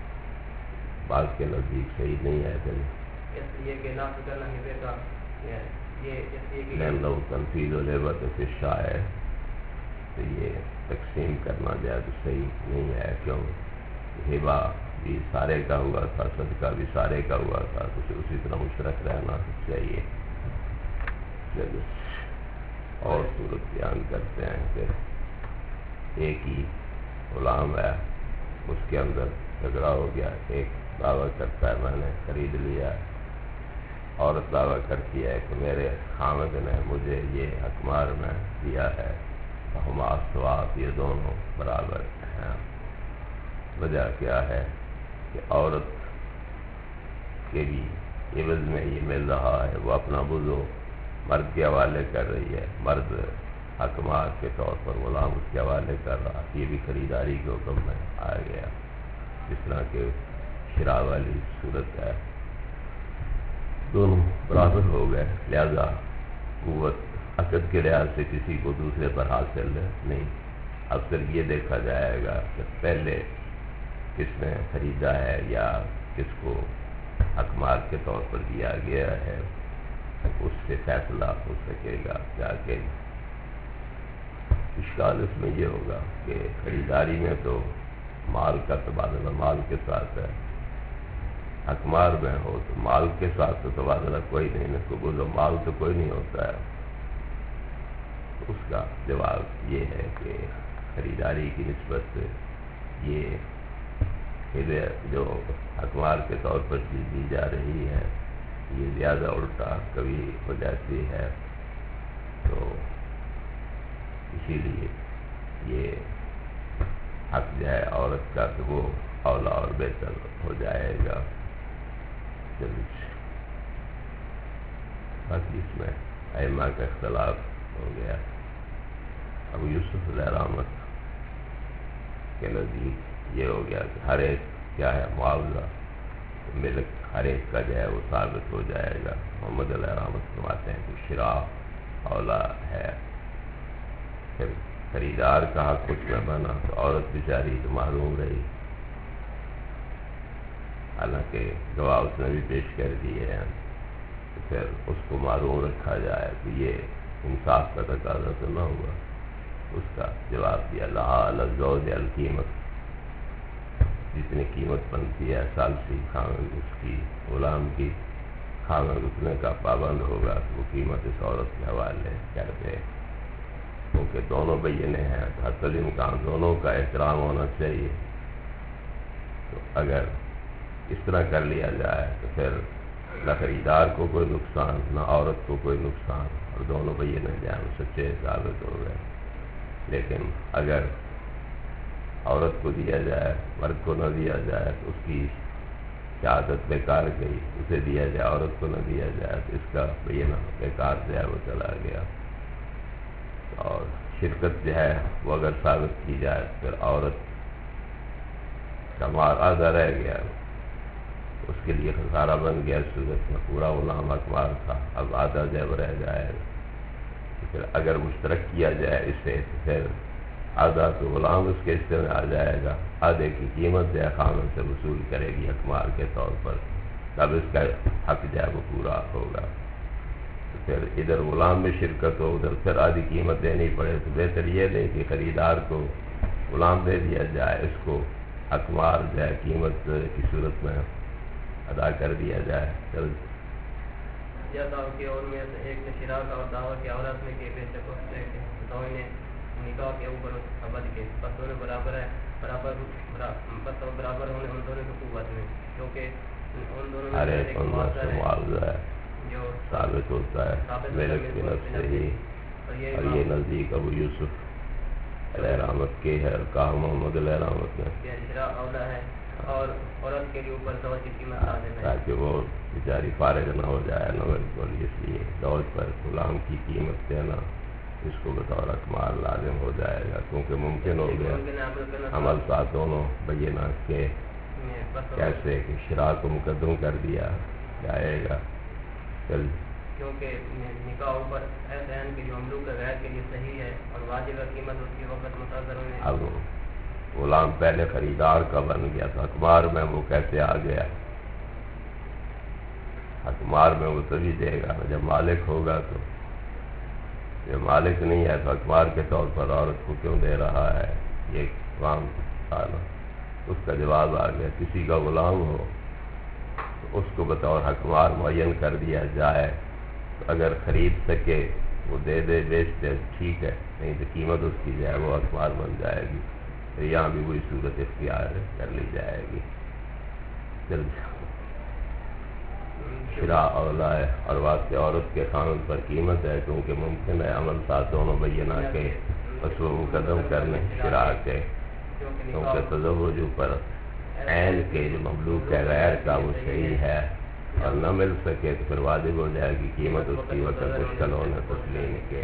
Speaker 1: بعض کے نزدیک صحیح نہیں ہے، پھر
Speaker 2: اس لیے کہ نافذ کرنا ہبے کا یہ اس لیے کہ
Speaker 1: لین لو تنفیذ الہبۃ فی الشائع، تو یہ تقسیم کرنا جائے تو صحیح نہیں ہے، کیوں؟ ہبہ بھی سارے کا ہوا تھا، صدقہ بھی سارے کا ہوا تھا، تو اسی طرح مشترک رہنا چاہیے۔ چلیے اور صورت بیان کرتے ہیں کہ ایک ہی غلام ہے، اس کے اندر جھگڑا ہو گیا، ایک دعویٰ کرتا ہے میں نے خرید لیا، عورت دعویٰ کرتی ہے کہ میرے خامد نے مجھے یہ حکمار میں دیا ہے، ہم آسوات، یہ دونوں برابر ہیں۔ وجہ کیا ہے کہ عورت کے بھی عوض میں یہ مل رہا ہے، وہ اپنا وضو مرد کے حوالے کر رہی ہے، مرد حکمار کے طور پر غلام اس کے حوالے کر رہا، یہ بھی خریداری کے حکم میں آ گیا، جس طرح کہ شراء والی صورت ہے، دونوں برابر ہو گئے، لہذا قوت عقد کے لحاظ سے کسی کو دوسرے پر حاصل نہیں۔ اب پھر یہ دیکھا جائے گا کہ پہلے کس نے خریدا ہے یا کس کو حکمار کے طور پر دیا گیا ہے، اس سے فیصلہ ہو سکے گا جا کے۔ اشکال اس میں یہ ہوگا کہ خریداری میں تو مال کا تبادلہ مال کے ساتھ ہے، حکمار میں ہو تو مال کے ساتھ تو تبادلہ کوئی نہیں، نہ قبول و مال تو کوئی نہیں ہوتا ہے. تو اس کا جواب یہ ہے کہ خریداری کی نسبت سے یہ جو حکمار کے طور پر چیز دی جا رہی ہے یہ زیادہ الٹا کبھی ہو جاتی ہے، تو اسی لیے یہ حق جو ہے عورت کا تو وہ اولا اور بہتر ہو جائے گا. باقی اس میں ائمہ کا اختلاف ہو گیا. ابو یوسف علیہ رحمت کے نزدیک یہ ہو گیا کہ ہر ایک کیا ہے معاوضہ ملک ہر ایک کا جو ہے وہ ثابت ہو جائے گا. محمد علیہ رحمت فرماتے ہیں کہ شراء اولا ہے. پھر خریدار کا حق کچھ نہ بنا تو عورت بیچاری تو محروم رہی، حالانکہ گواہ اس نے بھی پیش کر دیے ہیں، تو پھر اس کو محروم رکھا جائے تو یہ انصاف کا تقاضا تو نہ ہوا. اس کا جواب دیا لہا علی الزوج القیمت، جتنی قیمت بنتی ہے ثالثی خامد اس کی غلام کی خامد اتنے کا پابند ہوگا تو وہ قیمت اس عورت کے حوالے کر دے، کیونکہ دونوں بینے ہیں، حتی الامکان دونوں کا احترام ہونا چاہیے. تو اگر اس طرح کر لیا جائے تو پھر نہ خریدار کو کوئی نقصان نہ عورت کو کوئی نقصان، اور دونوں بینے جائیں سچے ثابت ہو گئے. لیکن اگر عورت کو دیا جائے مرد کو نہ دیا جائے تو اس کی شہادت بیکار گئی، اسے دیا جائے عورت کو نہ دیا جائے تو اس کا بینہ بیکار جو ہے وہ چلا گیا. اور شرکت جو ہے وہ اگر ثابت کی جائے پھر عورت کا مال آدھا رہ گیا، اس کے لیے خسارہ بن گیا. اس صورت میں پورا غلام حکمار تھا، اب آدھا جب رہ جائے. پھر اگر مشترک کیا جائے اسے تو پھر آدھا تو غلام اس کے حصے میں آ جائے گا، آدھے کی قیمت جو ہے خامن سے وصول کرے گی حکمار کے طور پر، تب اس کا حق جو ہے وہ پورا ہوگا. تو پھر ادھر غلام میں شرکت ہو، ادھر پھر آدھی قیمت دینی پڑے، تو بہتر یہ نہیں کہ خریدار کو غلام دے دیا جائے، اس کو حکمار جو ہے قیمت کی صورت میں ادا کر دیا جائے.
Speaker 2: یا دعوی کی اور میں سے ایک نے شراء کا اور دعویٰ کی عورت نے کہ بے شک اس نے دونوں نے نکاح کے اوپر عبد کے بس دونوں برابر ہے، برابر ہونے ان دونوں کی قوت میں، کیونکہ ان دونوں میں ایک
Speaker 1: معاوضہ ہے جو ثابت ہوتا ہے ملک کی نفس سے ہی. اور یہ نزدیک ابو یوسف علیہ رحمت کے ہے، اور کہا محمد علیہ رحمت نے
Speaker 2: شراء اولا ہے اور عورت کے لیے اوپر زوج کی قیمت لازم ہے،
Speaker 1: تاکہ وہ بیچاری فارغ نہ ہو جائے نہ بالکل. اس لیے زوج پر غلام کی قیمت دینا اس کو بطور حکمار لازم ہو جائے گا، کیونکہ ممکن ہو گیا عمل ساتھ دونوں بینہ کے کیسے کہ شراء کو مقدم کر دیا جائے گا.
Speaker 2: کیونکہ نکاح اوپر ایسے ہیں کہ جو مملوک غیر کے لیے صحیح ہے اور واجب قیمت اس کی وقت متاثر ہونے.
Speaker 1: اب غلام پہلے خریدار کا بن گیا تو حکمار میں وہ کیسے آ گیا؟ حکمار میں وہ تبھی دے گا جب مالک ہوگا. تو جب مالک نہیں ہے تو حکمار کے طور پر عورت کو کیوں دے رہا ہے؟ یہ کام تھا نا. اس کا جواب آ گیا کسی کا غلام ہو تو اس کو بطور حکمار معین کر دیا جائے، تو اگر خرید سکے وہ دے دے بیچ دے ٹھیک ہے، نہیں تو قیمت اس کی جو ہے وہ حکمار بن جائے گی. تو یہاں بھی وہی صورت اختیار کر لی جائے گی. شراء اولا ہے اور واسطے عورت کے خامن پر قیمت ہے، کیونکہ ممکن ہے عمل ساتھ دونوں بینہ کے اس کو مقدم کرنے شراء کے، کیونکہ تزوج پر عین کے جو مملوک ہے غیر کا وہ صحیح ہے اور نہ مل سکے تو پھر واجب ہو جائے گی قیمت اس کی وقت مشکل ہونے تسلیم کے.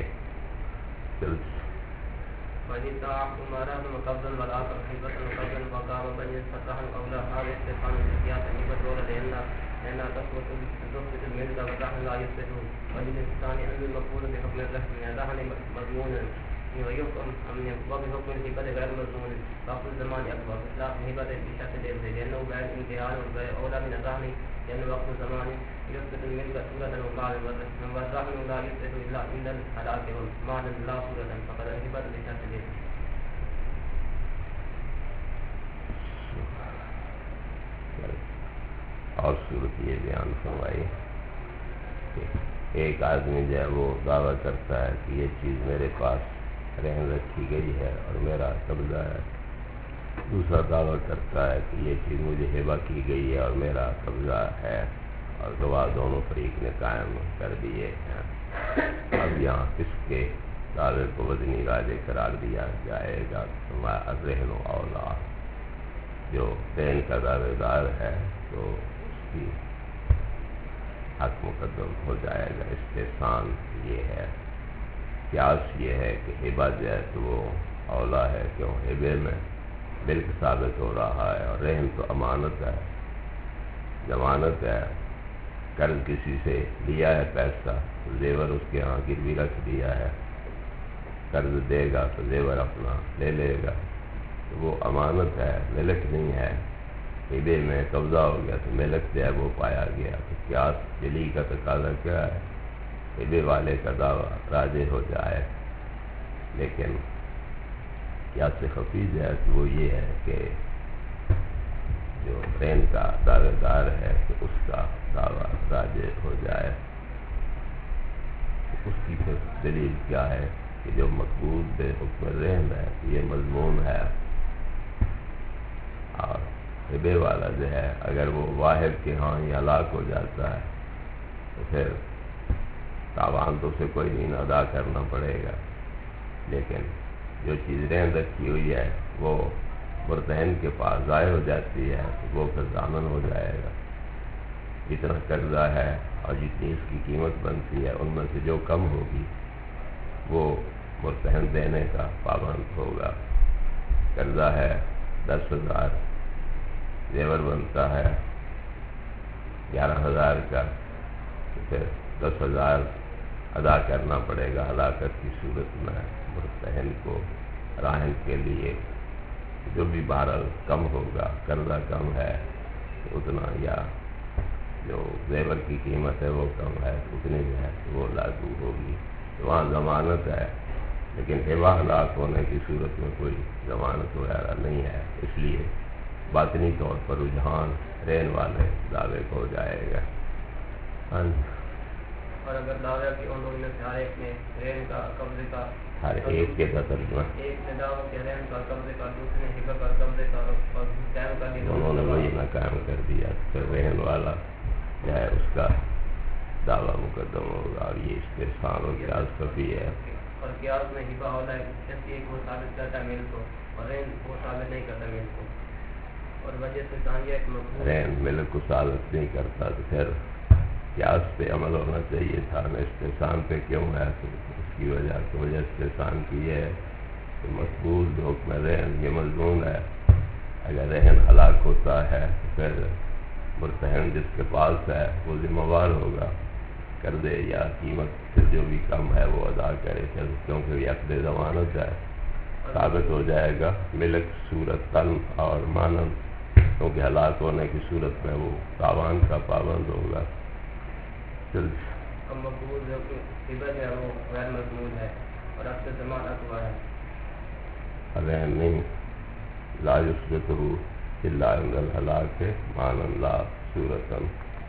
Speaker 2: ويحكم وبحكم الهبة غير مضمون وقت الزمان أكبر إطلاق الهبة بشكل الإرث لأنه بعد امتحان أولى من الرهن، لأن وقت الزمان يثبت الملك صورة وقال والرهن لا يثبت إلا عند الهلاك معنى لا صورة، فقد الهبة بشكل الإرث.
Speaker 1: اور صورت یہ بیان فرمائی کہ ایک آدمی جو ہے وہ دعویٰ کرتا ہے کہ یہ چیز میرے پاس رہن رکھی گئی ہے اور میرا قبضہ ہے، دوسرا دعویٰ کرتا ہے کہ یہ چیز مجھے ہبہ کی گئی ہے اور میرا قبضہ ہے، اور گواہ دونوں فریق نے قائم کر دیے ہیں۔ اب یہاں کس کے دعوے کو وزنی راجے قرار دیا جائے گا؟ الرہن اولا، جو رہن کا دعوے دار ہے تو اس کی حق مقدم ہو جائے گا۔ استحسان یہ ہے، قیاس یہ ہے کہ ہبہ جو ہے تو وہ اولا ہے، کیوں ہبے میں ملک ثابت ہو رہا ہے، اور رہن تو امانت ہے، ضمانت ہے۔ قرض کسی سے لیا ہے پیسہ تو زیور اس کے ہاں گروی رکھ دیا ہے، قرض دے گا تو زیور اپنا لے لے گا، تو وہ امانت ہے، ملک نہیں ہے۔ ہبے میں قبضہ ہو گیا تو ملک جو ہے وہ پایا گیا، تو قیاس دلی کا تقاضا کیا ہے؟ ہبے والے کا دعویٰ راجع ہو جائے، لیکن قیاس خفی جو ہے تو وہ یہ ہے کہ جو رہن کا دعوے دار ہے تو اس کا دعویٰ راجع ہو جائے۔ اس کی پھر دلیل کیا ہے کہ جو مقبول بے حکم رہن ہے یہ مضمون ہے، اور ہبے والا جو ہے اگر وہ واحد کے ہاں ہی ہلاک ہو جاتا ہے تو پھر تاوان تو اسے کوئی نہیں ادا کرنا پڑے گا، لیکن جو چیز رہن رکھی ہوئی ہے وہ مرتہن کے پاس ضائع ہو جاتی ہے تو وہ پھر ضامن ہو جائے گا۔ جتنا قرضہ ہے اور جتنی اس کی قیمت بنتی ہے ان میں سے جو کم ہوگی وہ مرتہن دینے کا پابند ہوگا۔ قرضہ ہے 10,000، زیور بنتا ہے 11,000 کا، تو پھر 10,000 ادا کرنا پڑے گا ہلاکت کی صورت میں مرتہن کو، راہن کے لیے جو بھی بہرحال کم ہوگا، قرضہ کم ہے تو اتنا، یا جو زیور کی قیمت ہے وہ کم ہے تو اتنی جو ہے وہ لاگو ہوگی۔ تو وہاں ضمانت ہے، لیکن ہبہ ہلاک ہونے کی صورت میں کوئی ضمانت وغیرہ نہیں ہے، اس لیے باطنی طور پر رجحان رہن والے دعوے کو ہو جائے گا۔ ہاں جی۔
Speaker 2: اور اگر دعویٰ کی ان دونوں میں سے ہر ایک نے رہن کا قبضے کا،
Speaker 1: ہر ایک کے ترجمہ،
Speaker 2: ایک نے دعویٰ کیا رہن کا قبضے کا، دوسرے نے ہبہ کا قبضے کا، اور قائم کر دیا،
Speaker 1: انہوں نے وہی نہ قائم کر دیا، پھر رہن والا جو ہے اس کا دعویٰ مقدم ہوگا، اور یہ استحسان و قیاس خفی ہے۔
Speaker 2: اور قیاس میں ہبہ ہوتا ہے اس ایک وہ ثابت کرتا ہے ملک کو، اور رہن وہ ثابت نہیں کرتا ملک کو، اور وجہ سے ثانیہ ایک مقبول
Speaker 1: رہن ملک کو ثابت نہیں کرتا تو پھر قیاس پہ عمل ہونا چاہیے تھا، نہ استحسان پہ کیوں ہے؟ تو اس کی وجہ استحسان کی یہ ہے کہ مقبول جو حکم رہن یہ مضمون ہے، اگر رہن ہلاک ہوتا ہے تو پھر مرتہن جس کے پاس ہے وہ ذمہ وار ہوگا، قرضے یا قیمت سے جو بھی کم ہے وہ ادا کرے، کیونکہ یہ عقد ضمانت ہے، ثابت ہو جائے گا ملک صورتاً اور مانن، کیونکہ ہلاک ہونے کی صورت میں وہ تاوان کا پابند ہوگا۔
Speaker 2: مقبول جو کہ ہبہ جو ہے وہ غیر مضمون ہے اور عقد ضمانت ہوا ہے۔
Speaker 1: رہن نہیں، لا یثبتہ الا عند الہلاک مانن لا صورتاً۔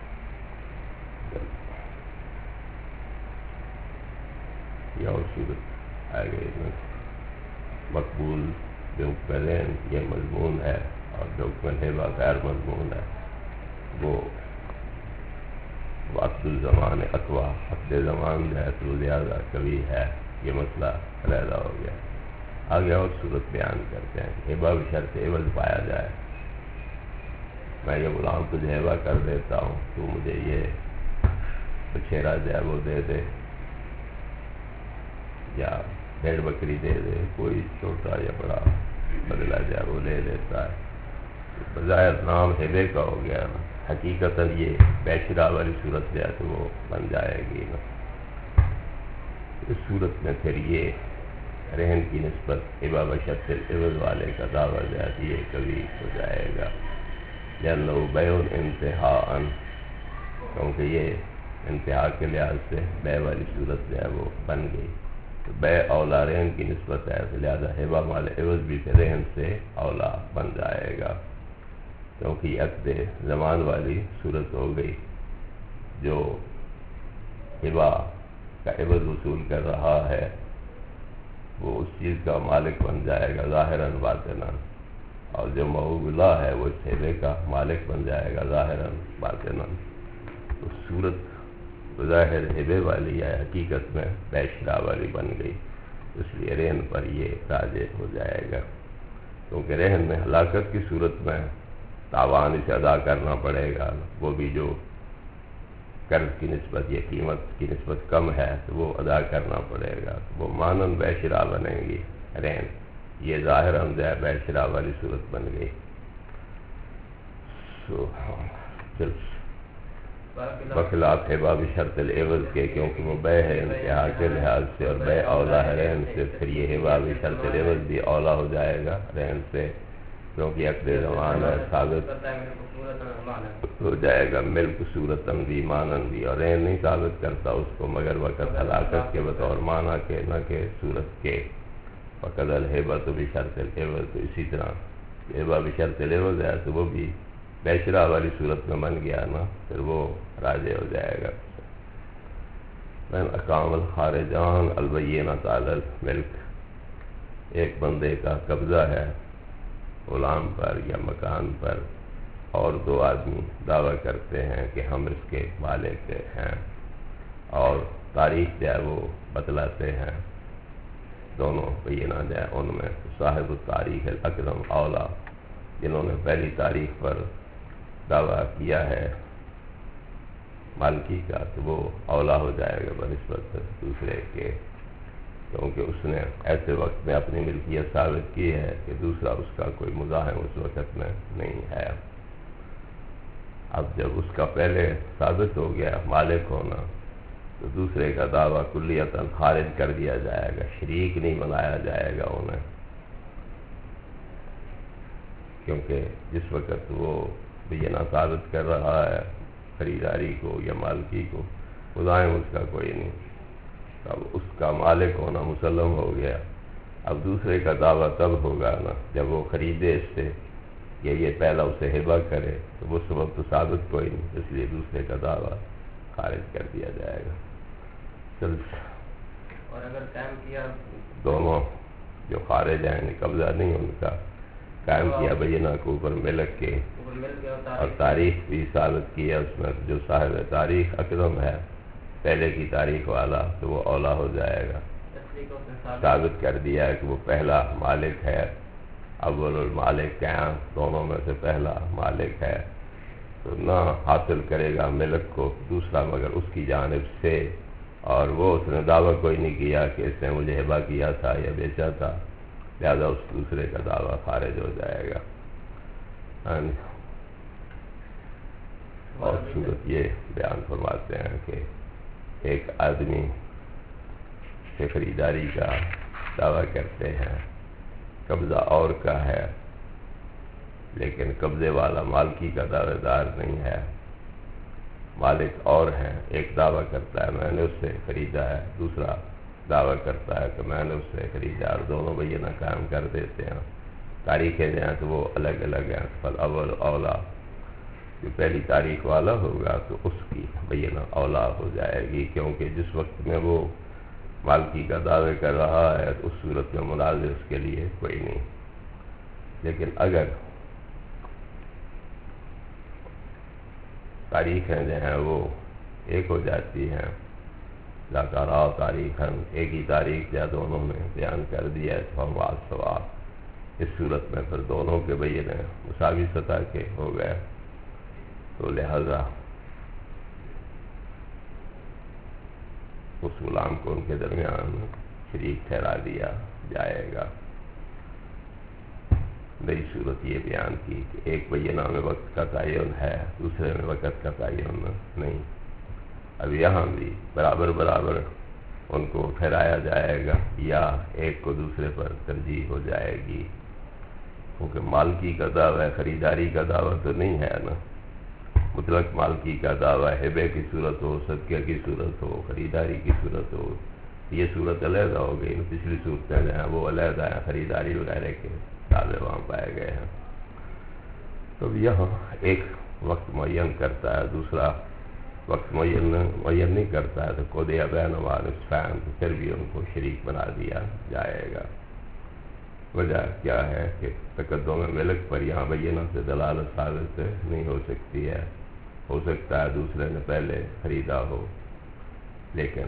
Speaker 1: یہ اور صورت آ گئی میں، مقبول جو حکم رہن یہ مضمون ہے اور جو حکم ہبہ غیر مضمون ہے، وہ عقد الزمان اقوا، عقد زمان جو ہے تو زیادہ قوی ہے، یہ مسئلہ علیحدہ ہو گیا۔ آگے اور صورت بیان کرتے ہیں، ہبہ بشرط عوض پایا جائے، میں یہ غلام تجھے ہبہ کر دیتا ہوں، تو مجھے یہ بچھیرا جو ہے وہ دے دے، یا بھیڑ بکری دے دے، کوئی چھوٹا یا بڑا بدلہ جو ہے وہ لے لیتا ہے، بظاہر نام ہبے کا ہو گیا نا، حقیقتاً یہ بیشرا والی صورت جو ہے تو وہ بن جائے گی نا۔ اس صورت میں پھر یہ رہن کی نسبت ہبہ بشرط العوض والے کا دعویٰ جو ہے یہ کبھی ہو جائے گا، لأنہ بیع انتہاء، کیونکہ یہ انتہا کے لحاظ سے بیع والی صورت جو ہے وہ بن گئی، تو بیع اولا رہن کی نسبت ہے، تو لہذا ہبہ مال عوض بھی رہن سے اولا بن جائے گا۔ کیونکہ یہ عقد زمان والی صورت ہو گئی. جو ہبہ کا عوض وصول کر رہا ہے وہ اس چیز کا مالک بن جائے گا ظاہراً باطناً، اور جو موہوب اللہ ہے وہ اس ہبے کا مالک بن جائے گا ظاہراً باطناً. تو صورت بظاہر ہبے والی یا حقیقت میں بے شرا والی بن گئی، اس لیے رہن پر یہ راجع ہو جائے گا. کیونکہ رہن میں ہلاکت کی صورت میں تاوان اسے ادا کرنا پڑے گا، وہ بھی جو قرض کی نسبت یا قیمت کی نسبت کم ہے تو وہ ادا کرنا پڑے گا. وہ مانن بے شرا بنے گی رہن، یہ ظاہراً بے شرا والی صورت بن گئی. بخلاف ہبہ بشرط العوض کے، کیونکہ وہ بے ہے انتہا کے لحاظ سے اور بے اولا ہے رہن سے، پھر یہ ہبہ بشرط العوض بھی اولا ہو جائے گا رہن سے، کیونکہ عقد زمان ہے ثابت ہو جائے گا ملک صورتاً بھی مانن بھی، اور رہن نہیں ثابت کرتا اس کو مگر وقت ہلاکت کے بطور معنی کے نہ کہ صورت کے. فقد الہبۃ بشرط العوض، تو اسی طرح ہبہ بشرط العوض ہے تو وہ بھی بے شرا والی صورت میں بن گیا نا، پھر وہ راجع ہو جائے گا. من اقام الخارجان البینۃ علی الملک، ایک بندے کا قبضہ ہے غلام پر یا مکان پر، اور دو آدمی دعویٰ کرتے ہیں کہ ہم اس کے مالک ہیں، اور تاریخ جو ہے وہ بتلاتے ہیں، دونوں بینہ جو ہے ان میں صاحب التاریخ الاقدم اولا، جنہوں نے پہلی تاریخ پر دعویٰ کیا ہے مالکی کا، تو وہ اولا ہو جائے گا بنسبت دوسرے کے، کیونکہ اس نے ایسے وقت میں اپنی ملکیت ثابت کی ہے کہ دوسرا اس کا کوئی مزاحم اس وقت میں نہیں ہے. اب جب اس کا پہلے ثابت ہو گیا مالک ہونا تو دوسرے کا دعویٰ کلیتاً خارج کر دیا جائے گا، شریک نہیں بنایا جائے گا انہیں، کیونکہ جس وقت وہ بینہ ثابت کر رہا ہے خریداری کو یا مالکی کو، مزاحم اس کا کوئی نہیں، اب اس کا مالک ہونا مسلم ہو گیا. اب دوسرے کا دعویٰ تب ہوگا نا جب وہ خریدے اس سے، یا یہ پہلا اسے ہبہ کرے، تو وہ سبب تو ثابت کوئی نہیں، اس لیے دوسرے کا دعویٰ خارج کر دیا جائے گا.
Speaker 2: اور اگر قائم کیا
Speaker 1: دونوں جو خارج ہیں قبضہ نہیں ان کا قائم کیا بینہ کو اوپر ملک کے، اور تاریخ بھی ثابت کیا اس میں، جو صاحب تاریخ اقدم ہے پہلے کی تاریخ والا، تو وہ اولا ہو جائے گا. ثابت کر دیا ہے کہ وہ پہلا مالک ہے، اول المالک قیام، دونوں میں سے پہلا مالک ہے، تو نہ حاصل کرے گا ملک کو دوسرا مگر اس کی جانب سے، اور وہ اس نے دعویٰ کوئی نہیں کیا کہ اس نے مجھے ہبہ کیا تھا یا بیچا تھا، لہذا اس دوسرے کا دعویٰ خارج ہو جائے گا. اور صورت یہ بیان فرماتے ہیں کہ ایک آدمی سے خریداری کا دعویٰ کرتے ہیں، قبضہ اور کا ہے لیکن قبضے والا مالکی کا دعوے دار نہیں ہے، مالک اور ہیں. ایک دعویٰ کرتا ہے میں نے اس سے خریدا ہے، دوسرا دعویٰ کرتا ہے کہ میں نے اس سے خریدا، اور دونوں بینہ قائم کر دیتے ہیں. تاریخیں جو ہیں تو وہ الگ الگ ہیں. فالاول اولا، جو پہلی تاریخ والا ہوگا تو اس کی بینہ اولا ہو جائے گی، کیونکہ جس وقت میں وہ مالکی کا دعوے کر رہا ہے تو اس صورت میں منازع اس کے لیے کوئی نہیں. لیکن اگر تاریخیں جو ہیں وہ ایک ہو جاتی ہیں، ذاکارہ تاریخ ایک ہی تاریخ یا دونوں میں بیان کر دیا ہے، تو ہم سوا اس صورت میں پھر دونوں کے بینہ مساوی سطح کے ہو گئے، تو لہذا اس غلام کو ان کے درمیان شریک ٹھہرا دیا جائے گا. نئی صورت یہ بیان کی کہ ایک بینہ میں وقت کا تعین ہے، دوسرے میں وقت کا تعین نہیں. اب یہاں بھی برابر برابر ان کو ٹھہرایا جائے گا یا ایک کو دوسرے پر ترجیح ہو جائے گی، کیونکہ مالکی کا دعویٰ خریداری کا دعویٰ تو نہیں ہے نا. مطلق مالکی کا دعویٰ ہبے کی صورت ہو، صدقہ کی صورت ہو، خریداری کی صورت ہو، یہ صورت علیحدہ ہو گئی. پچھلی صورتیں جو ہیں وہ علیحدہ ہیں، خریداری وغیرہ کے دعوے وہاں پائے گئے ہیں. تو یہاں ایک وقت معین کرتا ہے، دوسرا وقت معین نہیں کرتا ہے، تو قضی بینہما نصفین، تو پھر بھی ان کو شریک بنا دیا جائے گا۔ وجہ کیا ہے کہ تقدم ملک پر یہاں بینہ سے دلالت ثابت نہیں ہو سکتی ہے، ہو سکتا ہے دوسرے نے پہلے خریدا ہو، لیکن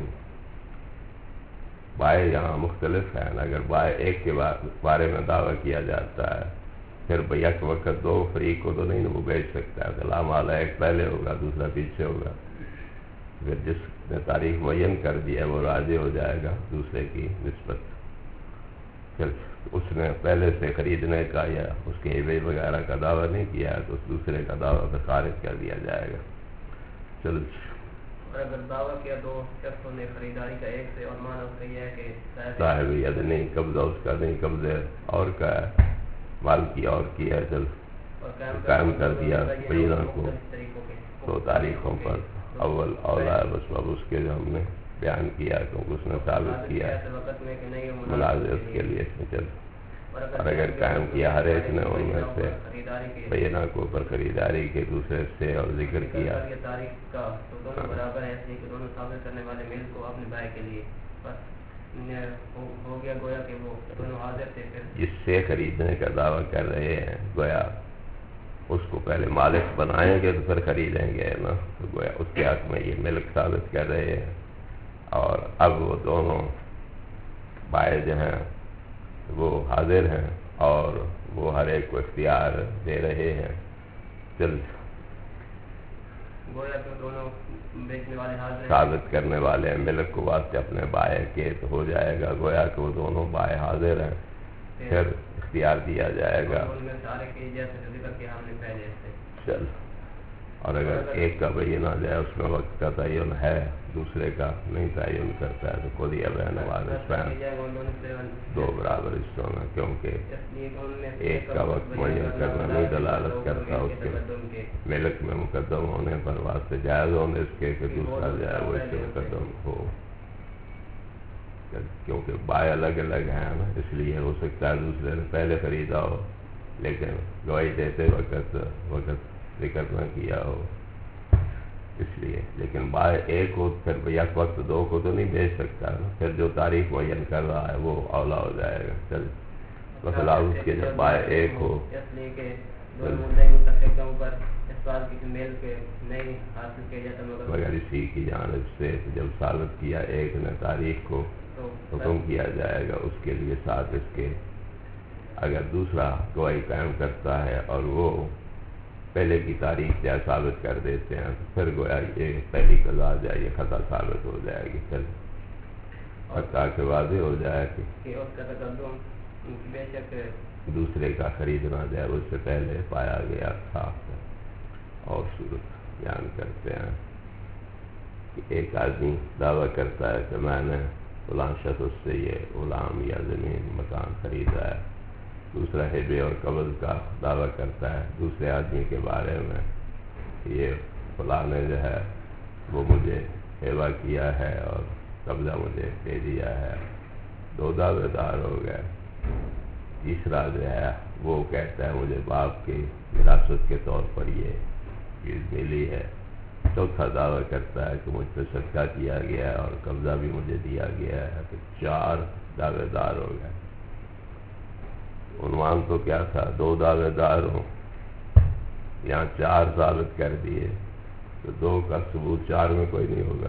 Speaker 1: بائع یہاں مختلف ہیں۔ اگر بائع ایک کے بارے میں دعویٰ کیا جاتا ہے، پھر یک وقت دو فریق کو تو نہیں وہ بیچ سکتا ہے، دلا مالا ایک پہلے ہوگا دوسرا پیچھے ہوگا، پھر جس نے تاریخ معین کر دیا ہے وہ راضی ہو جائے گا دوسرے کی نسبت، پھر اس نے پہلے سے خریدنے کا یا اس کے ہیبے وغیرہ کا دعویٰ نہیں کیا ہے تو اس دوسرے کا دعویٰ پھر خارج کر دیا جائے گا۔ چلو،
Speaker 2: اور اگر دعویٰ کیا دو شخصوں نے خریداری کا ایک سے، اور معنی اس کا یہ ہے کہ
Speaker 1: صاحب ید نہیں، قبضہ اس کا نہیں، قبضہ اور کا ہے، مال کی اور کی ہے، چل قائم کر دیا بینہ کو دو تاریخوں پر، اول اولا ہے بس اب اس کے جو ہم نے بیان کیا کیونکہ اس نے ثابت کیا ہے منازع اس کے لیے اس میں چل، اور اگر قائم کیا ہر ایک نے ان میں سے بینہ کو اوپر خریداری کے دوسرے سے اور ذکر کیا
Speaker 2: تاریخ کا تو دونوں برابر ہے، اس لیے کہ دونوں ثابت کرنے والے مل کو اپنے بائع کے لیے بس ہو گیا، گویا کہ وہ دونوں حاضر تھے، پھر
Speaker 1: جس سے خریدنے کا دعویٰ کر رہے ہیں گویا اس کو پہلے مالک بنائیں گے تو پھر خریدیں گے نا، تو گویا اس کے حق میں یہ ملک ثابت کر رہے ہیں، اور اب وہ دونوں بائع جو ہیں وہ حاضر ہیں اور وہ ہر ایک کو اختیار دے رہے ہیں، چل
Speaker 2: گویا کہ دونوں بیچنے والے حاضر ہیں،
Speaker 1: ثابت کرنے والے ہیں ملک کو واسطے اپنے بائع کے، تو ہو جائے گا گویا کہ وہ دونوں بائع حاضر ہیں، پھر اختیار دیا جائے گا۔
Speaker 2: ان میں سارے کے جیسے ذکر کیا ہم نے پہلے سے،
Speaker 1: چل، اور اگر ایک کا بینہ جائے اس میں وقت کا تعین ہے، دوسرے کا نہیں تعین کرتا ہے، تو قضی بینہما نصفین، دو برابر حصوں میں، کیونکہ ایک کا وقت معین کرنا نہیں دلالت کرتا اس کے ملک میں مقدم ہونے پر، واسطے جائز ہونے اس کے کہ دوسرا جو ہے وہ اس سے مقدم ہو، کیونکہ بائع الگ الگ ہیں نا، اس لیے ہو سکتا ہے دوسرے نے پہلے خریدا ہو لیکن گواہی دیتے وقت ذکر نہ کیا ہو، اس لیے، لیکن بائع ایک ہو پھر یک وقت دو کو تو نہیں بیچ سکتا نا، پھر جو تاریخ معین کر رہا ہے وہ اولا ہو جائے گا۔ چل بخلاف اس کے جب بائع ایک ہو،
Speaker 2: اس لیے کہ دونوں مدعی متفق اوپر اس بات کی میل کے نہیں حاصل کیا جاتا،
Speaker 1: مگر اسی کی جانب سے جب ثابت کیا ایک نے تاریخ کو حکم کیا جائے گا اس کے لیے، ساتھ اس کے اگر دوسرا گواہی قائم کرتا ہے اور وہ پہلے کی تاریخ کیا ثابت کر دیتے ہیں، تو پھر گویا یہ پہلی قضا جائے یہ خطا ثابت ہو جائے گی، پھر حتیٰ کہ واضح ہو جائے کہ
Speaker 2: اس کا تقدم بے شک
Speaker 1: دوسرے کا خریدنا جائے اس سے پہلے پایا گیا تھا۔ اور صورت بیان کرتے ہیں کہ ایک آدمی دعویٰ کرتا ہے کہ میں نے فلاں شخص سے یہ غلام یا زمین مکان خریدا ہے، دوسرا ہیبے اور قبض کا دعویٰ کرتا ہے دوسرے آدمی کے بارے میں، یہ فلاں نے جو ہے وہ مجھے ہیبہ کیا ہے اور قبضہ مجھے دے دیا ہے، دو دعوے دار ہو گئے، تیسرا جو ہے وہ کہتا ہے مجھے باپ کی وراثت کے طور پر یہ چیز ملی ہے، چوتھا دعویٰ کرتا ہے کہ مجھ پہ صدقہ کیا گیا ہے اور قبضہ بھی مجھے دیا گیا ہے، تو چار دعوے دار ہو گئے۔ عنوان تو کیا تھا، دو دعوے دار ہوں، یہاں چار ثابت کر دیے تو دو کا ثبوت چار میں کوئی نہیں ہوگا،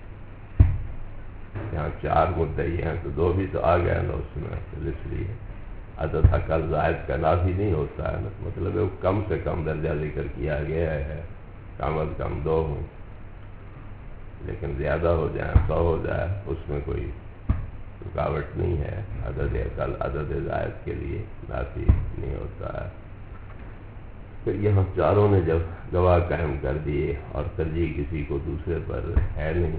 Speaker 1: یہاں چار مدعی ہیں تو دو بھی تو آ گیا نا اس میں، اس لیے عدد اقل زائد کا نافی نہیں ہوتا ہے نا، مطلب وہ کم سے کم درجہ ذکر کیا گیا ہے، کم از کم دو ہوں، لیکن زیادہ ہو جائیں 100 ہو جائے اس میں کوئی رکاوٹ نہیں ہے، عدد اقل عدد زائد کے لیے نافی نہیں ہوتا ہے۔ پھر یہاں چاروں نے جب گواہ قائم کر دیے اور ترجیح کسی کو دوسرے پر ہے نہیں،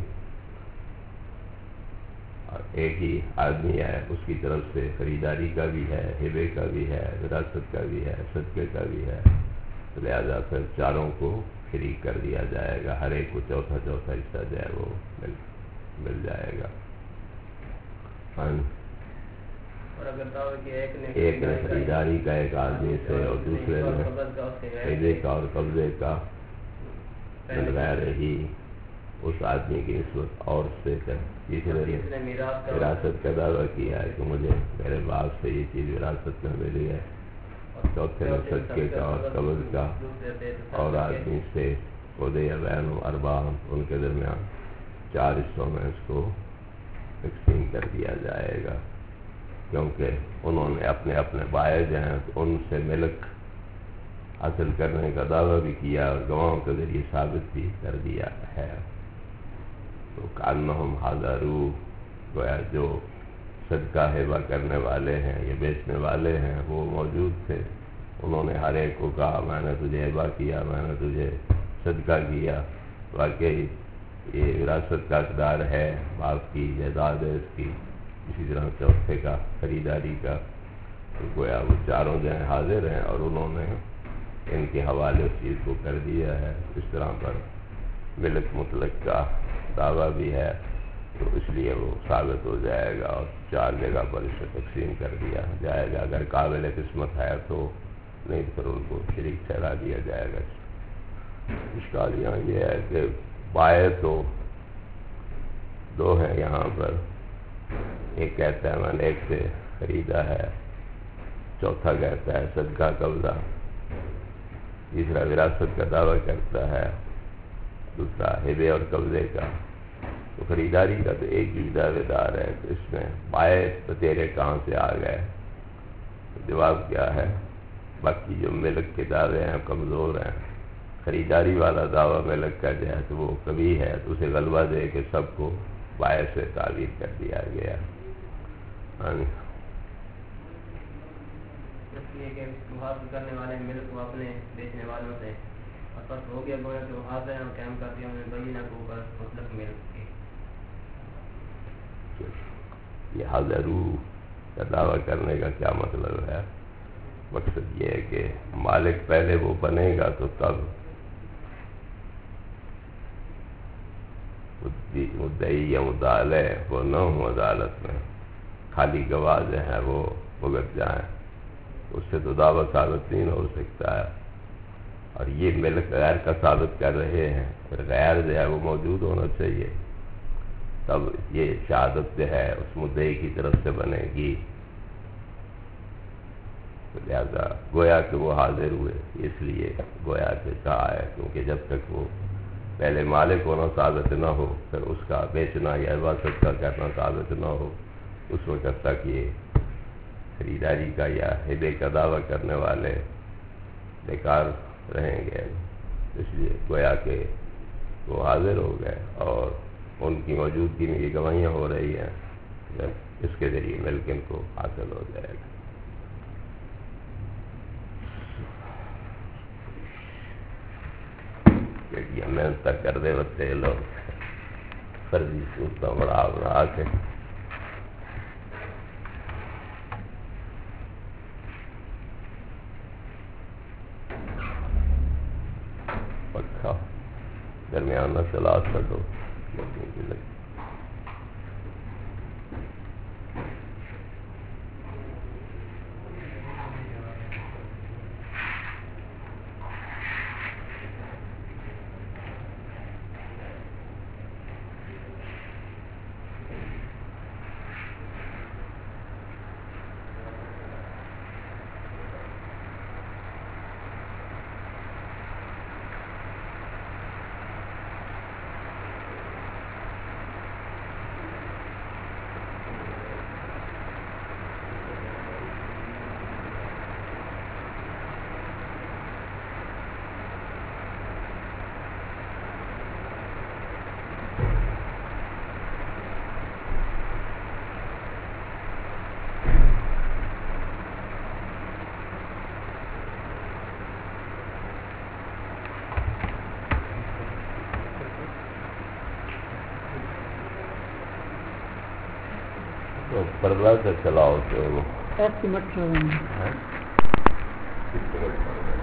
Speaker 1: اور ایک ہی آدمی ہے، اس کی طرف سے خریداری کا بھی ہے، ہیبے کا بھی ہے، وراثت کا بھی ہے، صدقے کا بھی ہے، تو لہذا پھر چاروں کو شریک کر دیا جائے گا، ہر ایک کو چوتھا حصہ جو ہے وہ مل جائے گا۔
Speaker 2: اور اگر دعویٰ کیا
Speaker 1: ایک نے خریداری کا ایک آدمی سے اور دوسرے نے خریدے کا اور قبضے کا غیر ہی اس آدمی کی نسبت اور سے تیسرے نے وراثت کا دعویٰ کیا ہے کہ مجھے میرے باپ سے یہ چیز وراثت میں ملی ہے، اور چوتھے نے صدقے کا اور قبض کا اور آدمی سے خود یا بین ارباح ان کے درمیان 4 حصوں میں اس کو تقسیم کر دیا جائے گا، کیونکہ انہوں نے اپنے اپنے باعث ہیں ان سے ملک حاصل کرنے کا دعویٰ بھی کیا اور گواہوں کے ذریعے ثابت بھی کر دیا ہے۔ تو کانہم حاضروا، گویا جو صدقہ ہبہ کرنے والے ہیں یا بیچنے والے ہیں وہ موجود تھے، انہوں نے ہر ایک کو کہا میں نے تجھے ہبہ کیا، میں نے تجھے صدقہ کیا، واقعی یہ وراثت کا اقدار ہے، باپ کی جائیداد ہے اس کی، اسی طرح چوتھے کا خریداری کا۔ تو گویا وہ چاروں جو ہیں حاضر ہیں اور انہوں نے ان کے حوالے اس چیز کو کر دیا ہے، اس طرح پر ملک مطلق کا دعویٰ بھی ہے، تو اس لیے وہ ثابت ہو جائے گا اور 4 جگہ پر اسے تقسیم کر دیا جائے گا، اگر قابل قسمت ہے تو، نہیں پھر ان کو شریک ٹھہرا دیا جائے گا۔ اشکال یہاں یہ ہے کہ بائع تو 2 ہیں یہاں پر، ایک کہتا ہے میں نے ایک سے خریدا ہے، چوتھا کہتا ہے صدقہ قبضہ، تیسرا وراثت کا دعویٰ کرتا ہے، دوسرا ہبے اور قبضے کا۔ تو خریداری کا تو ایک ہی دعوے دار ہے، تو اس میں بائع بتیرے کہاں سے آ گئے؟ جواب کیا ہے؟ باقی جو ملک کے دعوے ہیں کمزور ہیں، خریداری والا دعویٰ ملک کا جو ہے تو وہ قوی ہے، تو اسے غلبہ دے کے سب کو بائع سے تعبیر کر دیا گیا۔
Speaker 2: یہ کہ حاصل کرنے والے ملک کو اپنے بیچنے والوں سے پس ہو گیا، گویا کہ وہ حاضر ہیں اور قائم کر دیا انہوں نے بینہ کو اوپر مطلق ملک کی۔
Speaker 1: یہ حاضروا کا دعویٰ کرنے کا کیا مطلب ہے؟ مقصد یہ ہے کہ مالک پہلے وہ بنے گا تو تب مدعی یا مدعا علیہ وہ نہ ہوں عدالت میں، خالی گواہ جو ہے وہ بھگت جائیں، اس سے تو دعویٰ ثابت نہیں ہو سکتا ہے، اور یہ ملک غیر کا ثابت کر رہے ہیں، پھر غیر جو ہے وہ موجود ہونا چاہیے، تب یہ شہادت جو ہے اس مدعی کی طرف سے بنے گی۔ لہذا گویا کہ وہ حاضر ہوئے، اس لیے گویا کہ کہا ہے، کیونکہ جب تک وہ پہلے مالک ہونا ثابت نہ ہو، پھر اس کا بیچنا یا عبادت کا کرنا ثابت نہ ہو، اس وقت تک یہ خریداری کا یا ہبے کا دعویٰ کرنے والے بیکار رہیں گے۔ اس لیے گویا کہ وہ حاضر ہو گئے اور ان کی موجودگی میں یہ گواہیاں ہو رہی ہیں، اس کے ذریعے ملک ان کو حاصل ہو جائے گا۔ یہ محنت تک کر دے ہوتے لوگ فرضی صورتوں بڑھا کے پکا درمیان میں سلاد کر دو تو پردہ سے چلاؤ تو
Speaker 3: ایسٹیمیٹ